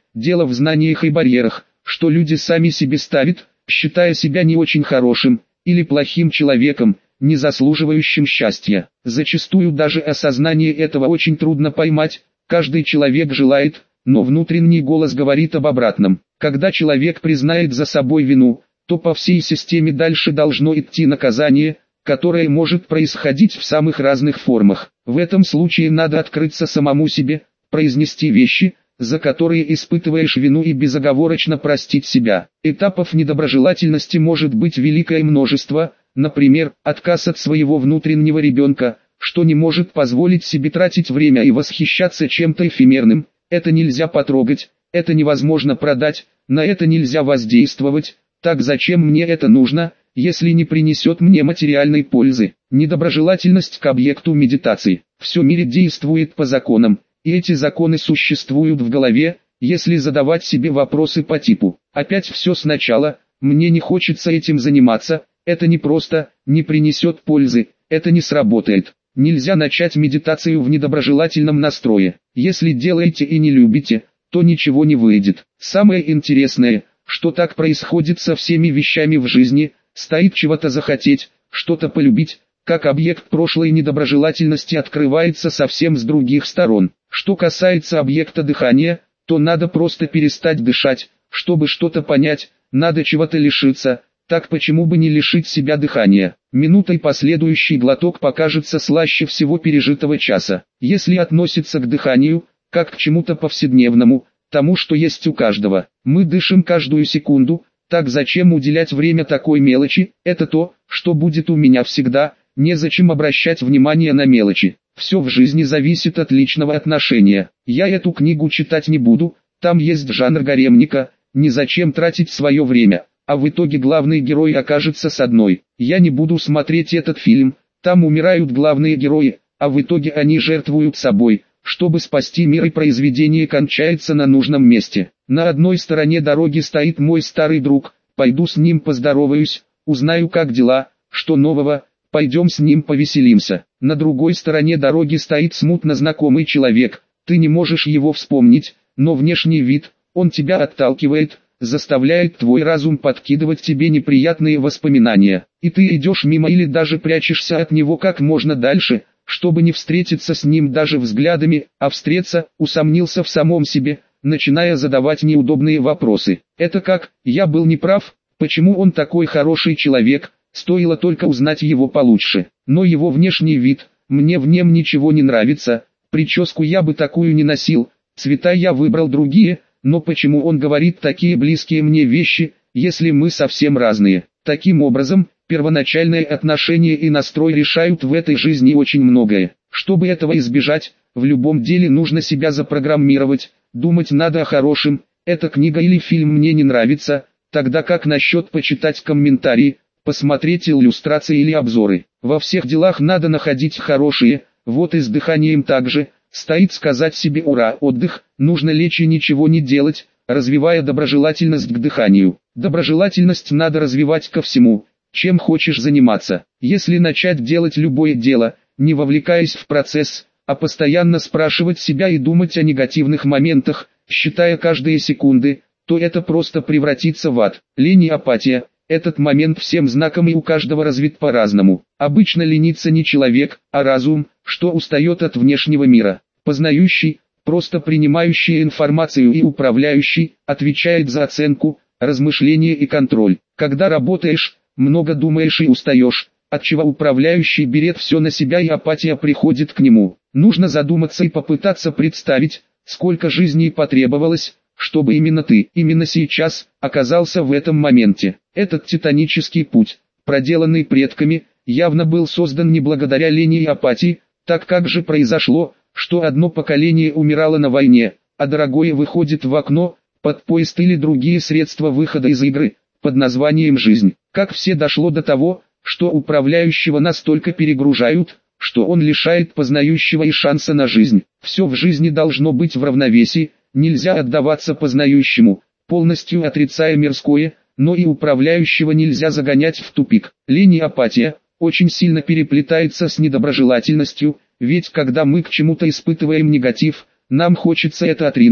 дело в знаниях и барьерах, что люди сами себе ставят, считая себя не очень хорошим или плохим человеком, не заслуживающим счастья. Зачастую даже осознание этого очень трудно поймать, каждый человек желает, но внутренний голос говорит об обратном. Когда человек признает за собой вину, то по всей системе дальше должно идти наказание, которое может происходить в самых разных формах. В этом случае надо открыться самому себе, произнести вещи, за которые испытываешь вину, и безоговорочно простить себя. Этапов недоброжелательности может быть великое множество, например, отказ от своего внутреннего ребенка, что не может позволить себе тратить время и восхищаться чем-то эфемерным. Это нельзя потрогать, это невозможно продать, на это нельзя воздействовать. Так зачем мне это нужно, если не принесет мне материальной пользы? Недоброжелательность к объекту медитации. Все в мире действует по законам, и эти законы существуют в голове, если задавать себе вопросы по типу «опять все сначала», «мне не хочется этим заниматься», «это не просто, не принесет пользы», «это не сработает». Нельзя начать медитацию в недоброжелательном настрое. Если делаете и не любите, то ничего не выйдет. Самое интересное, что так происходит со всеми вещами в жизни, стоит чего-то захотеть, что-то полюбить, как объект прошлой недоброжелательности открывается совсем с других сторон. Что касается объекта дыхания, то надо просто перестать дышать, чтобы что-то понять, надо чего-то лишиться, так почему бы не лишить себя дыхания? Минутой последующий глоток покажется слаще всего пережитого часа. Если относиться к дыханию, как к чему-то повседневному, тому, что есть у каждого. Мы дышим каждую секунду, так зачем уделять время такой мелочи? Это то, что будет у меня всегда, незачем обращать внимание на мелочи. Все в жизни зависит от личного отношения. Я эту книгу читать не буду, там есть жанр гаремника, незачем тратить свое время, а в итоге главный герой окажется с одной. Я не буду смотреть этот фильм, там умирают главные герои, а в итоге они жертвуют собой, чтобы спасти мир, и произведение кончается на нужном месте. На одной стороне дороги стоит мой старый друг, пойду с ним поздороваюсь, узнаю, как дела, что нового, пойдем с ним повеселимся. На другой стороне дороги стоит смутно знакомый человек, ты не можешь его вспомнить, но внешний вид, он тебя отталкивает, заставляет твой разум подкидывать тебе неприятные воспоминания. И ты идешь мимо или даже прячешься от него как можно дальше, чтобы не встретиться с ним даже взглядами, а встреться, усомнился в самом себе, начиная задавать неудобные вопросы. Это как, я был неправ, почему он такой хороший человек, стоило только узнать его получше. Но его внешний вид, мне в нем ничего не нравится, прическу я бы такую не носил, цвета я выбрал другие, но почему он говорит такие близкие мне вещи, если мы совсем разные? Таким образом, первоначальные отношения и настрой решают в этой жизни очень многое. Чтобы этого избежать, в любом деле нужно себя запрограммировать, думать надо о хорошем, эта книга или фильм мне не нравится, тогда как насчет почитать комментарии, посмотреть иллюстрации или обзоры. Во всех делах надо находить хорошие, вот и с дыханием также, стоит сказать себе ура, отдых, нужно лечь и ничего не делать, развивая доброжелательность к дыханию. Доброжелательность надо развивать ко всему, чем хочешь заниматься. Если начать делать любое дело, не вовлекаясь в процесс, а постоянно спрашивать себя и думать о негативных моментах, считая каждые секунды, то это просто превратится в ад. Лень и апатия. Этот момент всем знаком и у каждого развит по-разному. Обычно ленится не человек, а разум, что устает от внешнего мира. Познающий, просто принимающий информацию и управляющий, отвечает за оценку, размышление и контроль. Когда работаешь, много думаешь и устаешь, отчего управляющий берет все на себя и апатия приходит к нему. Нужно задуматься и попытаться представить, сколько жизней потребовалось, чтобы именно ты, именно сейчас, оказался в этом моменте. Этот титанический путь, проделанный предками, явно был создан не благодаря лени и апатии, так как же произошло, что одно поколение умирало на войне, а другое выходит в окно, под поезд или другие средства выхода из игры, под названием «жизнь». Как все дошло до того, что управляющего настолько перегружают, что он лишает познающего и шанса на жизнь. Все в жизни должно быть в равновесии, нельзя отдаваться познающему, полностью отрицая мирское, но и управляющего нельзя загонять в тупик. Лень и апатия очень сильно переплетается с недоброжелательностью, ведь когда мы к чему-то испытываем негатив, нам хочется это отринуть,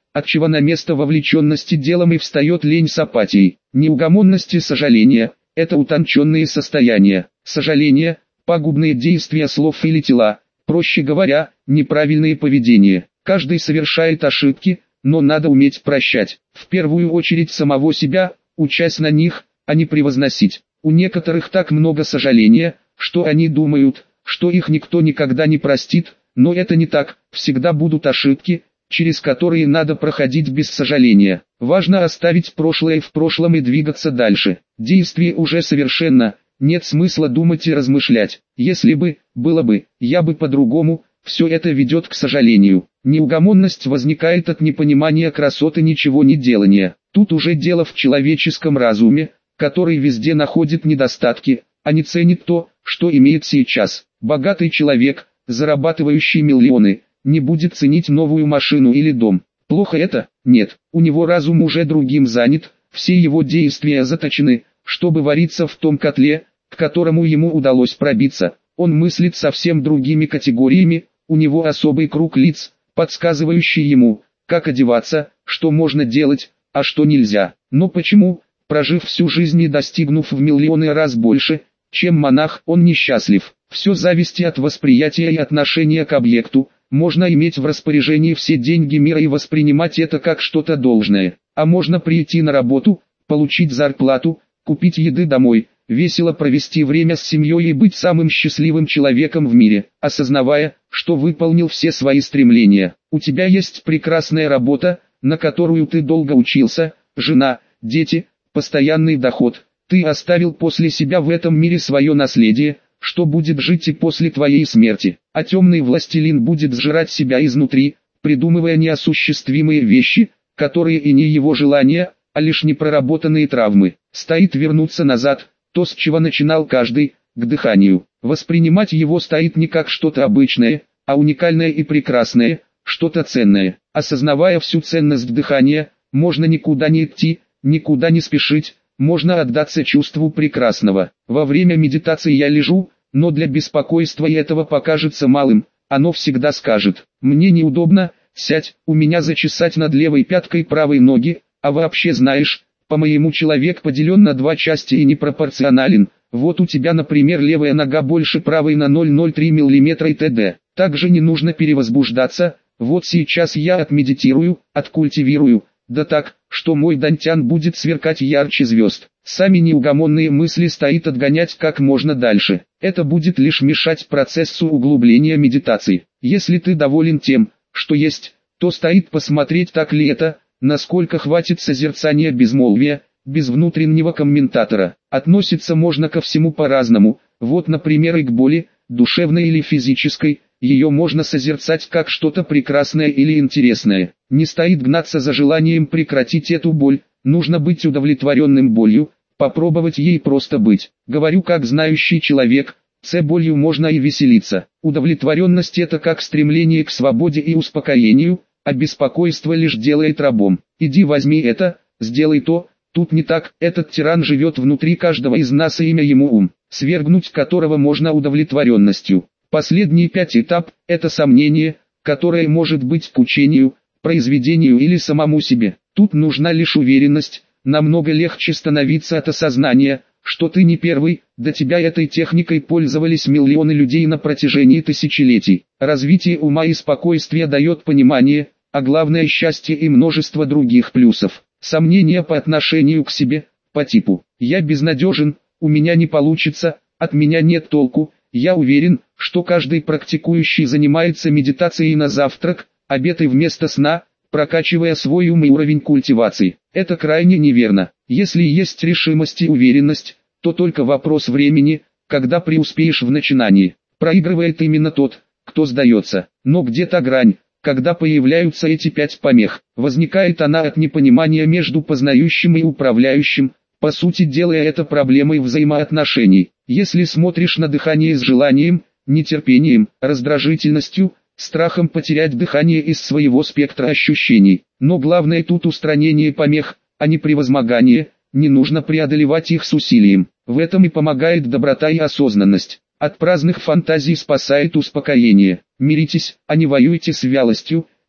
отчего на место вовлеченности делом и встает лень с апатией. Неугомонность и сожаление – это утонченные состояния. Сожаление – пагубные действия слов или тела, проще говоря, неправильное поведение. Каждый совершает ошибки, но надо уметь прощать. В первую очередь самого себя, учась на них, а не превозносить. У некоторых так много сожаления, что они думают, что их никто никогда не простит, но это не так, всегда будут ошибки, через которые надо проходить без сожаления. Важно оставить прошлое в прошлом и двигаться дальше. Действие уже совершенно, нет смысла думать и размышлять. Если бы, было бы, я бы по-другому, все это ведет к сожалению. Неугомонность возникает от непонимания красоты ничего не делания. Тут уже дело в человеческом разуме, который везде находит недостатки, а не ценит то, что имеет сейчас. Богатый человек, зарабатывающий миллионы, не будет ценить новую машину или дом. Плохо это? Нет. У него разум уже другим занят, все его действия заточены, чтобы вариться в том котле, к которому ему удалось пробиться. Он мыслит совсем другими категориями, у него особый круг лиц, подсказывающий ему, как одеваться, что можно делать, а что нельзя. Но почему, прожив всю жизнь и достигнув в миллионы раз больше, чем монах, он несчастлив? Все зависит от восприятия и отношения к объекту. Можно иметь в распоряжении все деньги мира и воспринимать это как что-то должное. А можно прийти на работу, получить зарплату, купить еды домой, весело провести время с семьей и быть самым счастливым человеком в мире, осознавая, что выполнил все свои стремления. У тебя есть прекрасная работа, на которую ты долго учился, жена, дети, постоянный доход. Ты оставил после себя в этом мире свое наследие, что будет жить и после твоей смерти. А темный властелин будет сжирать себя изнутри, придумывая неосуществимые вещи, которые и не его желания, а лишь непроработанные травмы. Стоит вернуться назад, то с чего начинал каждый, к дыханию. Воспринимать его стоит не как что-то обычное, а уникальное и прекрасное, что-то ценное. Осознавая всю ценность дыхания, можно никуда не идти, никуда не спешить, можно отдаться чувству прекрасного. Во время медитации я лежу, но для беспокойства и этого покажется малым, оно всегда скажет: «Мне неудобно, сядь, у меня зачесать над левой пяткой правой ноги, а вообще знаешь, по-моему человек поделен на два части и непропорционален, вот у тебя, например, левая нога больше правой на 0,03 мм и т.д. Также не нужно перевозбуждаться, вот сейчас я отмедитирую, откультивирую, да так, что мой дантян будет сверкать ярче звезд». Сами неугомонные мысли стоит отгонять как можно дальше. Это будет лишь мешать процессу углубления медитации. Если ты доволен тем, что есть, то стоит посмотреть, так ли это, насколько хватит созерцания безмолвия, без внутреннего комментатора. Относиться можно ко всему по-разному, вот, например, и к боли, душевной или физической, ее можно созерцать как что-то прекрасное или интересное. Не стоит гнаться за желанием прекратить эту боль, нужно быть удовлетворенным болью, попробовать ей просто быть. Говорю как знающий человек, с болью можно и веселиться. Удовлетворенность — это как стремление к свободе и успокоению, а беспокойство лишь делает рабом. Иди возьми это, сделай то, тут не так, этот тиран живет внутри каждого из нас и имя ему ум, свергнуть которого можно удовлетворенностью. Последний 5 этап – это сомнение, которое может быть к учению, произведению или самому себе. Тут нужна лишь уверенность, намного легче становиться от осознания, что ты не первый, до тебя этой техникой пользовались миллионы людей на протяжении тысячелетий. Развитие ума и спокойствия дает понимание, а главное счастье и множество других плюсов. Сомнения по отношению к себе, по типу «я безнадежен», «у меня не получится», «от меня нет толку». Я уверен, что каждый практикующий занимается медитацией на завтрак, обед и вместо сна, прокачивая свой ум и уровень культивации. Это крайне неверно. Если есть решимость и уверенность, то только вопрос времени, когда преуспеешь в начинании. Проигрывает именно тот, кто сдается. Но где-то грань, когда появляются эти 5 помех. Возникает она от непонимания между познающим и управляющим, по сути делая это проблемой взаимоотношений. Если смотришь на дыхание с желанием, нетерпением, раздражительностью, страхом потерять дыхание из своего спектра ощущений. Но главное тут устранение помех, а не превозмогание, не нужно преодолевать их с усилием. В этом и помогает доброта и осознанность. От праздных фантазий спасает успокоение. Миритесь, а не воюйте с вялостью,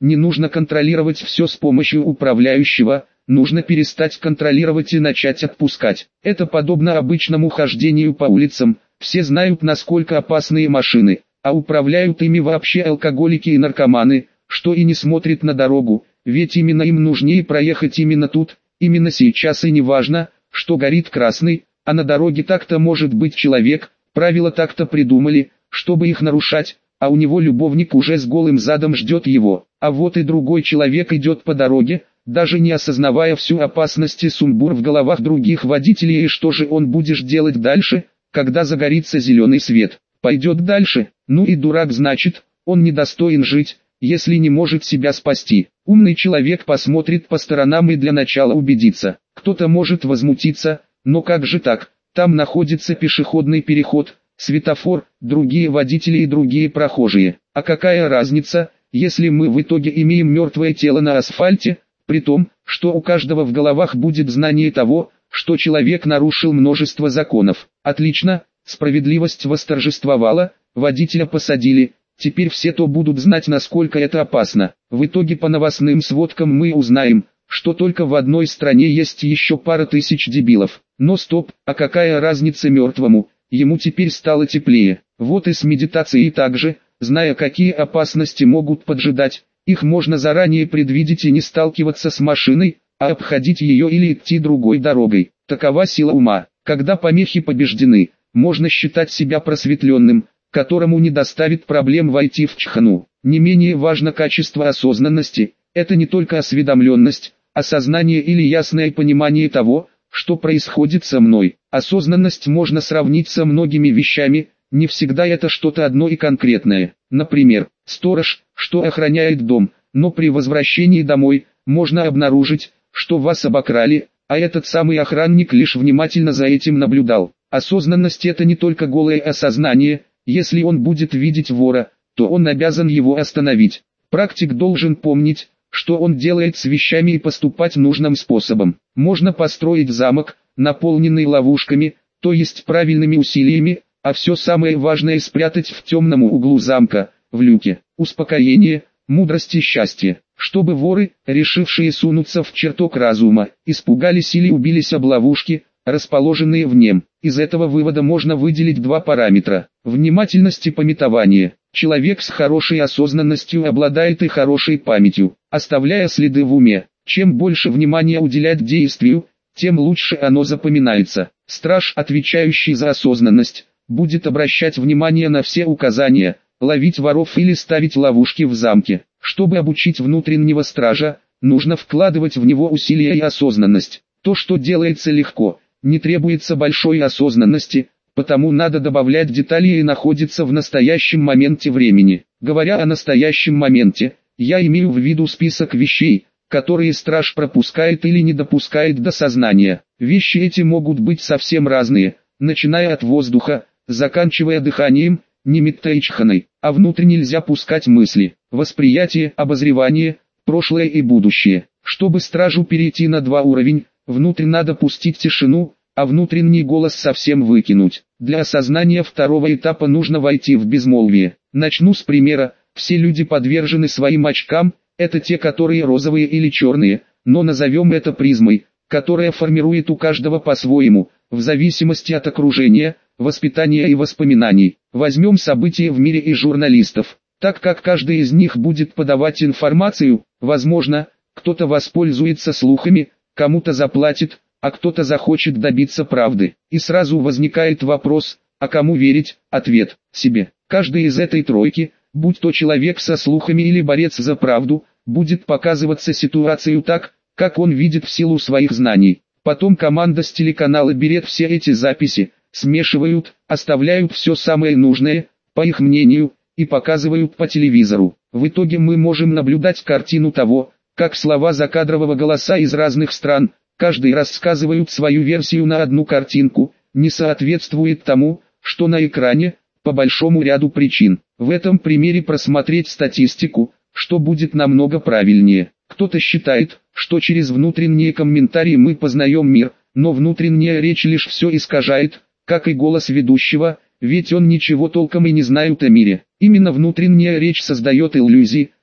Не нужно контролировать все с помощью управляющего, нужно перестать контролировать и начать отпускать. Это подобно обычному хождению по улицам, все знают, насколько опасные машины, а управляют ими вообще алкоголики и наркоманы, что и не смотрят на дорогу, ведь именно им нужнее проехать именно тут, именно сейчас, и не важно, что горит красный, а на дороге так-то может быть человек, правила так-то придумали, чтобы их нарушать, а у него любовник уже с голым задом ждет его, а вот и другой человек идет по дороге, даже не осознавая всю опасность и сумбур в головах других водителей. И что же он будешь делать дальше, когда загорится зеленый свет? Пойдет дальше, ну и дурак, значит, он недостоин жить, если не может себя спасти. Умный человек посмотрит по сторонам и для начала убедится. Кто-то может возмутиться, но как же так, там находится пешеходный переход, светофор, другие водители и другие прохожие. А какая разница, если мы в итоге имеем мертвое тело на асфальте, при том, что у каждого в головах будет знание того, что человек нарушил множество законов. Отлично, справедливость восторжествовала, водителя посадили, теперь все то будут знать, насколько это опасно. В итоге по новостным сводкам мы узнаем, что только в одной стране есть еще пара тысяч дебилов. Но стоп, а какая разница мертвому, ему теперь стало теплее. Вот и с медитацией также, зная, какие опасности могут поджидать, их можно заранее предвидеть и не сталкиваться с машиной, а обходить ее или идти другой дорогой. Такова сила ума. Когда помехи побеждены, можно считать себя просветленным, которому не доставит проблем войти в чхану. Не менее важно качество осознанности, это не только осведомленность, осознание или ясное понимание того, что происходит со мной. Осознанность можно сравнить со многими вещами, не всегда это что-то одно и конкретное. Например, сторож, что охраняет дом, но при возвращении домой, можно обнаружить, что вас обокрали, а этот самый охранник лишь внимательно за этим наблюдал. Осознанность — это не только голое осознание, если он будет видеть вора, то он обязан его остановить. Практик должен помнить, что он делает с вещами, и поступать нужным способом. Можно построить замок, наполненный ловушками, то есть правильными усилиями, а все самое важное спрятать в темном углу замка, в люке. Успокоение, мудрость и счастье. Чтобы воры, решившие сунуться в чертог разума, испугались или убились об ловушки, расположенные в нем. Из этого вывода можно выделить два параметра: внимательность и памятование. Человек с хорошей осознанностью обладает и хорошей памятью, оставляя следы в уме. Чем больше внимания уделять действию, тем лучше оно запоминается. Страж, отвечающий за осознанность, будет обращать внимание на все указания, ловить воров или ставить ловушки в замке. Чтобы обучить внутреннего стража, нужно вкладывать в него усилия и осознанность. То, что делается легко, не требуется большой осознанности, потому надо добавлять детали и находиться в настоящем моменте времени. Говоря о настоящем моменте, я имею в виду список вещей, которые страж пропускает или не допускает до сознания. Вещи эти могут быть совсем разные, начиная от воздуха, заканчивая дыханием, нимитта и чханой. А внутрь нельзя пускать мысли, восприятие, обозревание, прошлое и будущее. Чтобы стражу перейти на два уровня, внутрь надо пустить тишину, а внутренний голос совсем выкинуть. Для осознания второго этапа нужно войти в безмолвие. Начну с примера. Все люди подвержены своим очкам, это те, которые розовые или черные, но назовем это призмой, которая формирует у каждого по-своему, в зависимости от окружения, воспитания и воспоминаний. Возьмем события в мире и журналистов. Так как каждый из них будет подавать информацию, возможно, кто-то воспользуется слухами, кому-то заплатит, а кто-то захочет добиться правды. И сразу возникает вопрос, а кому верить? Ответ – себе. Каждый из этой тройки, будь то человек со слухами или борец за правду, будет показываться ситуацию так, как он видит в силу своих знаний. Потом команда с телеканала берет все эти записи, смешивают, оставляют все самое нужное, по их мнению, и показывают по телевизору. В итоге мы можем наблюдать картину того, как слова закадрового голоса из разных стран, каждый рассказывают свою версию на одну картинку, не соответствует тому, что на экране, по большому ряду причин. В этом примере просмотреть статистику, что будет намного правильнее. Кто-то считает, что через внутренние комментарии мы познаем мир, но внутренняя речь лишь все искажает, как и голос ведущего, ведь он ничего толком и не знает о мире. Именно внутренняя речь создает иллюзии,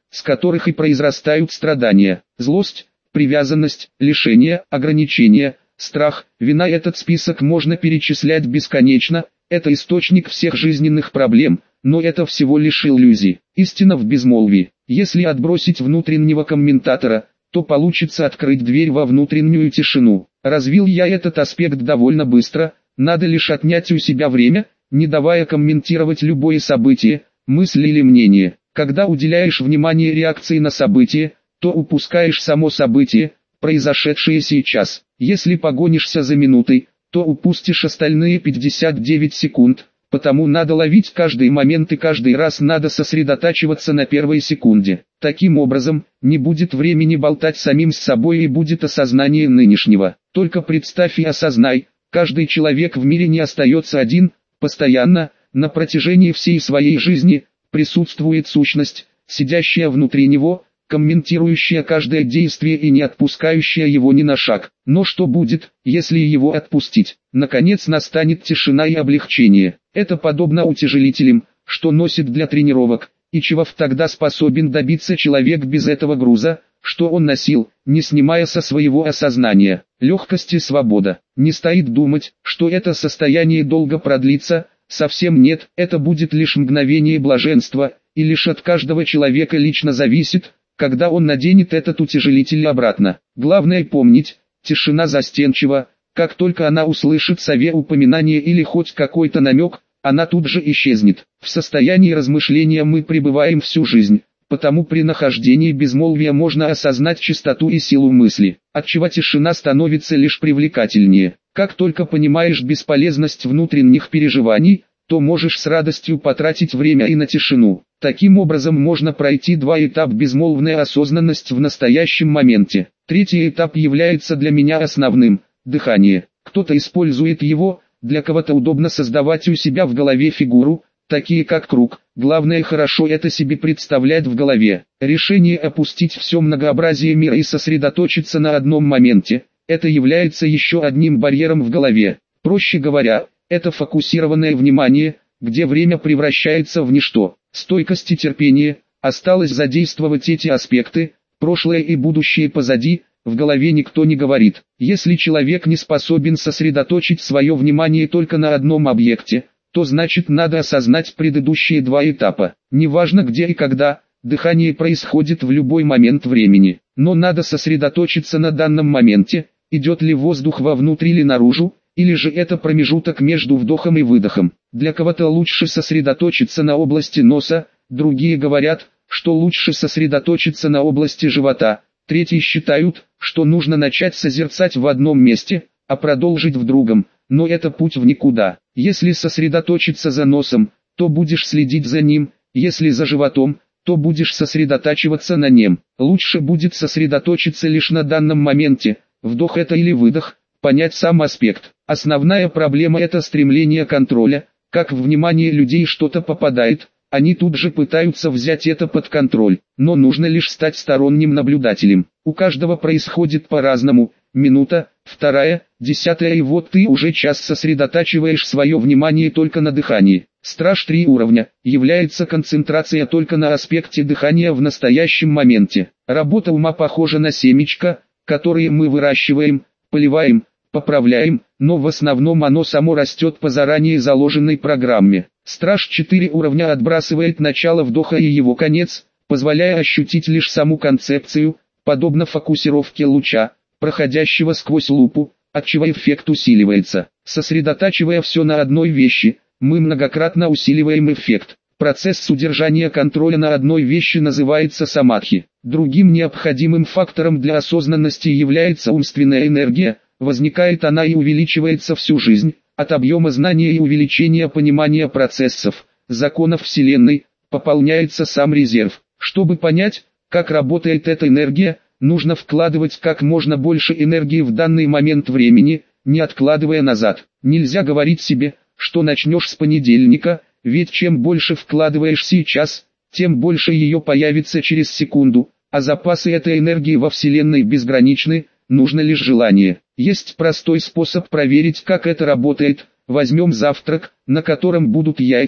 с которых и произрастают страдания, злость, привязанность, лишение, ограничения, страх, вина. Этот список можно перечислять бесконечно, это источник всех жизненных проблем, но это всего лишь иллюзии. Истина в безмолвии. Если отбросить внутреннего комментатора, то получится открыть дверь во внутреннюю тишину. Развил я этот аспект довольно быстро, надо лишь отнять у себя время, не давая комментировать любое событие, мысль или мнение. Когда уделяешь внимание реакции на событие, то упускаешь само событие, произошедшее сейчас. Если погонишься за минутой, то упустишь остальные 59 секунд, потому надо ловить каждый момент и каждый раз надо сосредотачиваться на первой секунде. Таким образом, не будет времени болтать самим с собой и будет осознание нынешнего. Только представь и осознай, каждый человек в мире не остается один, постоянно, на протяжении всей своей жизни, присутствует сущность, сидящая внутри него, комментирующая каждое действие и не отпускающая его ни на шаг. Но что будет, если его отпустить? Наконец настанет тишина и облегчение. Это подобно утяжелителям, что носит для тренировок, и чего тогда способен добиться человек без этого груза, что он носил, не снимая со своего осознания. Легкость и свобода. Не стоит думать, что это состояние долго продлится, совсем нет, это будет лишь мгновение блаженства, и лишь от каждого человека лично зависит, когда он наденет этот утяжелитель обратно. Главное помнить, тишина застенчива, как только она услышит сове упоминание или хоть какой-то намек, она тут же исчезнет. В состоянии размышления мы пребываем всю жизнь, потому при нахождении безмолвия можно осознать чистоту и силу мысли, отчего тишина становится лишь привлекательнее. Как только понимаешь бесполезность внутренних переживаний, то можешь с радостью потратить время и на тишину. Таким образом можно пройти два этапа: безмолвная осознанность в настоящем моменте. Третий этап является для меня основным – дыхание. Кто-то использует его, для кого-то удобно создавать у себя в голове фигуру, такие как круг. Главное хорошо это себе представлять в голове. Решение опустить все многообразие мира и сосредоточиться на одном моменте – это является еще одним барьером в голове. Проще говоря, это фокусированное внимание, где время превращается в ничто. Стойкость и терпение, осталось задействовать эти аспекты, прошлое и будущее позади, в голове никто не говорит. Если человек не способен сосредоточить свое внимание только на одном объекте, то значит надо осознать предыдущие два этапа. Неважно где и когда, дыхание происходит в любой момент времени, но надо сосредоточиться на данном моменте, идет ли воздух вовнутрь или наружу, или же это промежуток между вдохом и выдохом. Для кого-то лучше сосредоточиться на области носа, другие говорят, что лучше сосредоточиться на области живота, третьи считают, что нужно начать созерцать в одном месте, а продолжить в другом, но это путь в никуда. Если сосредоточиться за носом, то будешь следить за ним, если за животом, то будешь сосредотачиваться на нем. Лучше будет сосредоточиться лишь на данном моменте, вдох это или выдох, понять сам аспект. Основная проблема – это стремление контроля. Как в внимание людей что-то попадает, они тут же пытаются взять это под контроль, но нужно лишь стать сторонним наблюдателем. У каждого происходит по-разному, минута, вторая, десятая, и вот ты уже час сосредотачиваешь свое внимание только на дыхании. Страж 3 уровня, является концентрация только на аспекте дыхания в настоящем моменте. Работа ума похожа на семечко, которое мы выращиваем, поливаем, поправляем, но в основном оно само растет по заранее заложенной программе. Страж 4 уровня отбрасывает начало вдоха и его конец, позволяя ощутить лишь саму концепцию, подобно фокусировке луча, проходящего сквозь лупу, отчего эффект усиливается. Сосредотачивая все на одной вещи, мы многократно усиливаем эффект. Процесс удержания контроля на одной вещи называется самадхи. Другим необходимым фактором для осознанности является умственная энергия. Возникает она и увеличивается всю жизнь, от объема знания и увеличения понимания процессов, законов Вселенной, пополняется сам резерв. Чтобы понять, как работает эта энергия, нужно вкладывать как можно больше энергии в данный момент времени, не откладывая назад. Нельзя говорить себе, что начнешь с понедельника, ведь чем больше вкладываешь сейчас, тем больше ее появится через секунду, а запасы этой энергии во Вселенной безграничны, нужно лишь желание. Есть простой способ проверить, как это работает. Возьмем завтрак, на котором будут яйца,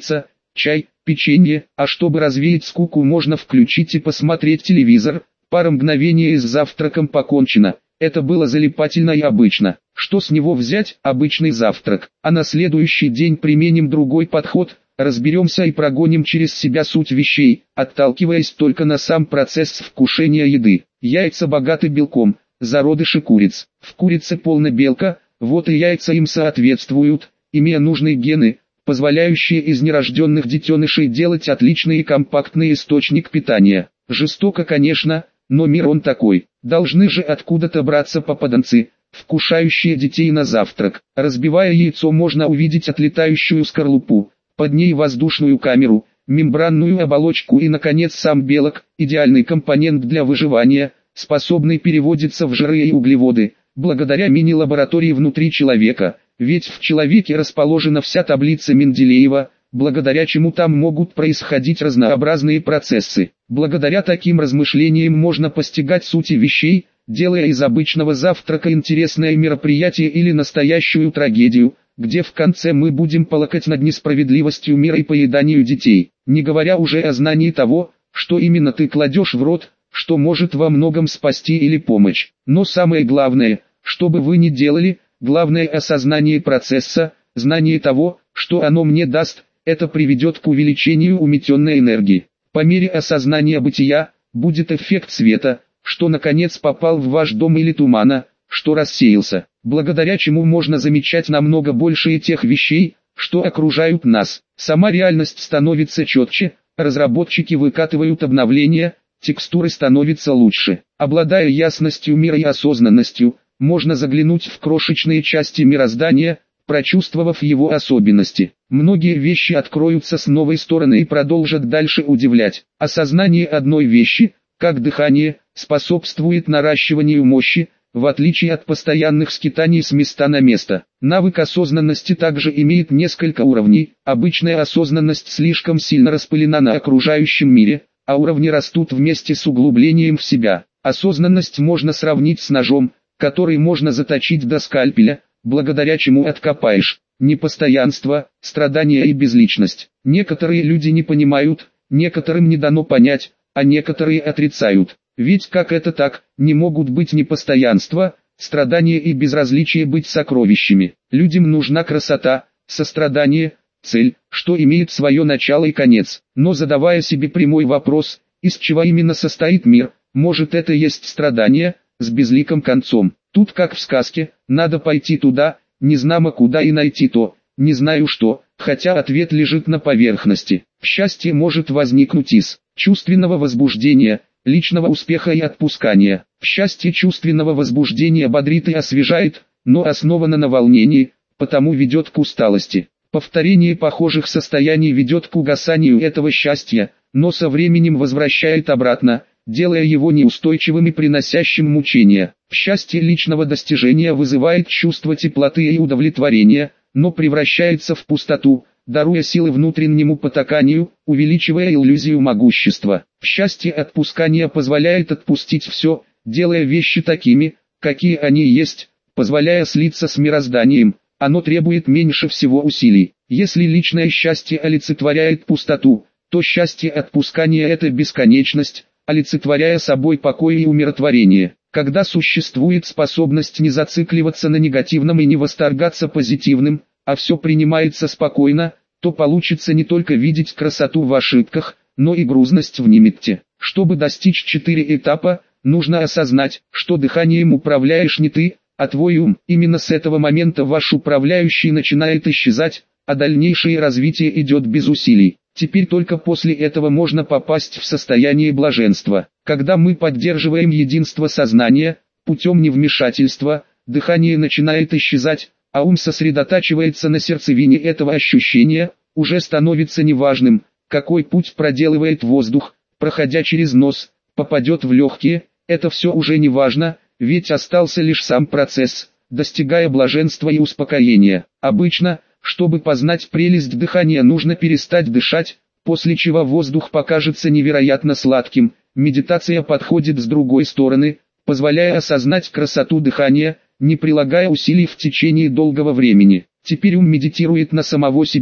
чай, печенье, а чтобы развеять скуку, можно включить и посмотреть телевизор. Пара мгновений и с завтраком покончено. Это было залипательно и обычно. Что с него взять? Обычный завтрак. А на следующий день применим другой подход. Разберемся и прогоним через себя суть вещей, отталкиваясь только на сам процесс вкушения еды. Яйца богаты белком, зародыши куриц. В курице полно белка, вот и яйца им соответствуют, имея нужные гены, позволяющие из нерожденных детенышей делать отличный и компактный источник питания. Жестоко, конечно, но мир он такой. Должны же откуда-то браться попаданцы, вкушающие детей на завтрак. Разбивая яйцо, можно увидеть отлетающую скорлупу, под ней воздушную камеру, мембранную оболочку и, наконец, сам белок, идеальный компонент для выживания, способный переводиться в жиры и углеводы, благодаря мини-лаборатории внутри человека, ведь в человеке расположена вся таблица Менделеева, благодаря чему там могут происходить разнообразные процессы. Благодаря таким размышлениям можно постигать сути вещей, делая из обычного завтрака интересное мероприятие или настоящую трагедию, где в конце мы будем плакать над несправедливостью мира и поеданию детей, не говоря уже о знании того, что именно ты кладешь в рот, что может во многом спасти или помочь. Но самое главное, что бы вы ни делали, главное осознание процесса, знание того, что оно мне даст, это приведет к увеличению уметенной энергии. По мере осознания бытия, будет эффект света, что наконец попал в ваш дом, или тумана, что рассеялся, благодаря чему можно замечать намного больше тех вещей, что окружают нас. Сама реальность становится четче, разработчики выкатывают обновления, текстуры становятся лучше. Обладая ясностью мира и осознанностью, можно заглянуть в крошечные части мироздания, прочувствовав его особенности. Многие вещи откроются с новой стороны и продолжат дальше удивлять. Осознание одной вещи, как дыхание, способствует наращиванию мощи, в отличие от постоянных скитаний с места на место. Навык осознанности также имеет несколько уровней. Обычная осознанность слишком сильно распылена на окружающем мире, а уровни растут вместе с углублением в себя. Осознанность можно сравнить с ножом, который можно заточить до скальпеля, благодаря чему откопаешь непостоянство, страдания и безличность. Некоторые люди не понимают, некоторым не дано понять, а некоторые отрицают. Ведь как это так, не могут быть непостоянство, страдания и безразличие быть сокровищами. Людям нужна красота, сострадание, цель, что имеет свое начало и конец. Но задавая себе прямой вопрос, из чего именно состоит мир, может это есть страдание, с безликим концом. Тут как в сказке, надо пойти туда, незнамо куда, и найти то, не знаю что, хотя ответ лежит на поверхности. Счастье может возникнуть из чувственного возбуждения, личного успеха и отпускания. Счастье чувственного возбуждения бодрит и освежает, но основано на волнении, потому ведет к усталости. Повторение похожих состояний ведет к угасанию этого счастья, но со временем возвращает обратно, делая его неустойчивым и приносящим мучения. Счастье личного достижения вызывает чувство теплоты и удовлетворения, но превращается в пустоту, даруя силы внутреннему потаканию, увеличивая иллюзию могущества. Счастье отпускания позволяет отпустить все, делая вещи такими, какие они есть, позволяя слиться с мирозданием. Оно требует меньше всего усилий. Если личное счастье олицетворяет пустоту, то счастье отпускания – это бесконечность, олицетворяя собой покой и умиротворение. Когда существует способность не зацикливаться на негативном и не восторгаться позитивным, а все принимается спокойно, то получится не только видеть красоту в ошибках, но и грузность в немитте. Чтобы достичь 4 этапа, нужно осознать, что дыханием управляешь не ты, а твой ум. Именно с этого момента ваш управляющий начинает исчезать, а дальнейшее развитие идет без усилий. Теперь только после этого можно попасть в состояние блаженства. Когда мы поддерживаем единство сознания, путем невмешательства, дыхание начинает исчезать, а ум сосредотачивается на сердцевине этого ощущения, уже становится неважным, какой путь проделывает воздух, проходя через нос, попадет в легкие, это все уже не важно, ведь остался лишь сам процесс, достигая блаженства и успокоения. Обычно, чтобы познать прелесть дыхания, нужно перестать дышать, после чего воздух покажется невероятно сладким. Медитация подходит с другой стороны, позволяя осознать красоту дыхания, не прилагая усилий в течение долгого времени. Теперь ум медитирует на самого себя,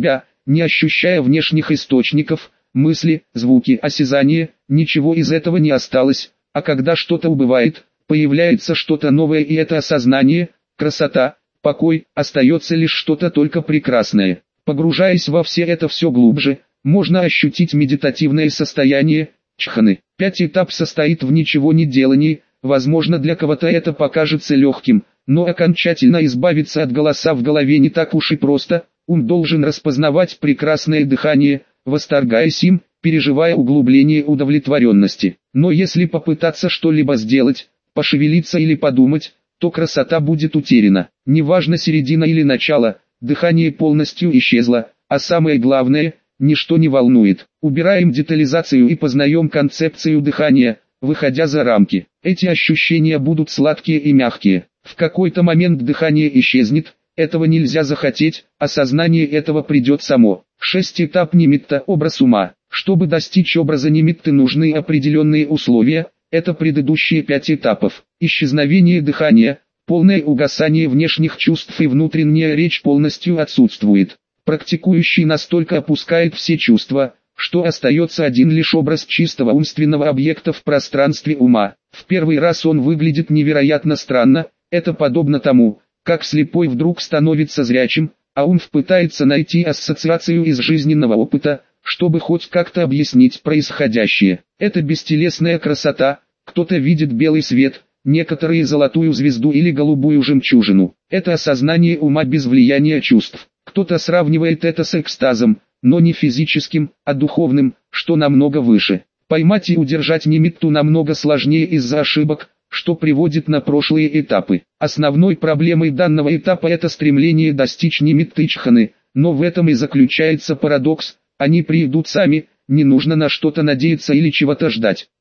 не ощущая внешних источников, мысли, звуки, осязание, ничего из этого не осталось, а когда что-то убывает, появляется что-то новое, и это осознание, красота, покой, остается лишь что-то только прекрасное. Погружаясь во все глубже, можно ощутить медитативное состояние, чханы. 5 этап состоит в ничего не делании, возможно для кого-то это покажется легким, но окончательно избавиться от голоса в голове не так уж и просто, ум должен распознавать прекрасное дыхание, восторгаясь им, переживая углубление удовлетворенности. Но если попытаться что-либо сделать, пошевелиться или подумать, то красота будет утеряна. Неважно середина или начало, дыхание полностью исчезло, а самое главное, ничто не волнует. Убираем детализацию и познаем концепцию дыхания, выходя за рамки. Эти ощущения будут сладкие и мягкие. В какой-то момент дыхание исчезнет, этого нельзя захотеть, осознание этого придет само. 6 этап нимитта, образ ума. Чтобы достичь образа нимитты нужны определенные условия, это предыдущие 5 этапов. Исчезновение дыхания, полное угасание внешних чувств и внутренняя речь полностью отсутствует. Практикующий настолько опускает все чувства, что остается один лишь образ чистого умственного объекта в пространстве ума. В первый раз он выглядит невероятно странно, это подобно тому, как слепой вдруг становится зрячим, а ум пытается найти ассоциацию из жизненного опыта, чтобы хоть как-то объяснить происходящее. Это бестелесная красота, кто-то видит белый свет, некоторые золотую звезду или голубую жемчужину. Это осознание ума без влияния чувств. Кто-то сравнивает это с экстазом, но не физическим, а духовным, что намного выше. Поймать и удержать нимитту намного сложнее из-за ошибок, что приводит на прошлые этапы. Основной проблемой данного этапа это стремление достичь нимитты чханы, но в этом и заключается парадокс, они придут сами, не нужно на что-то надеяться или чего-то ждать.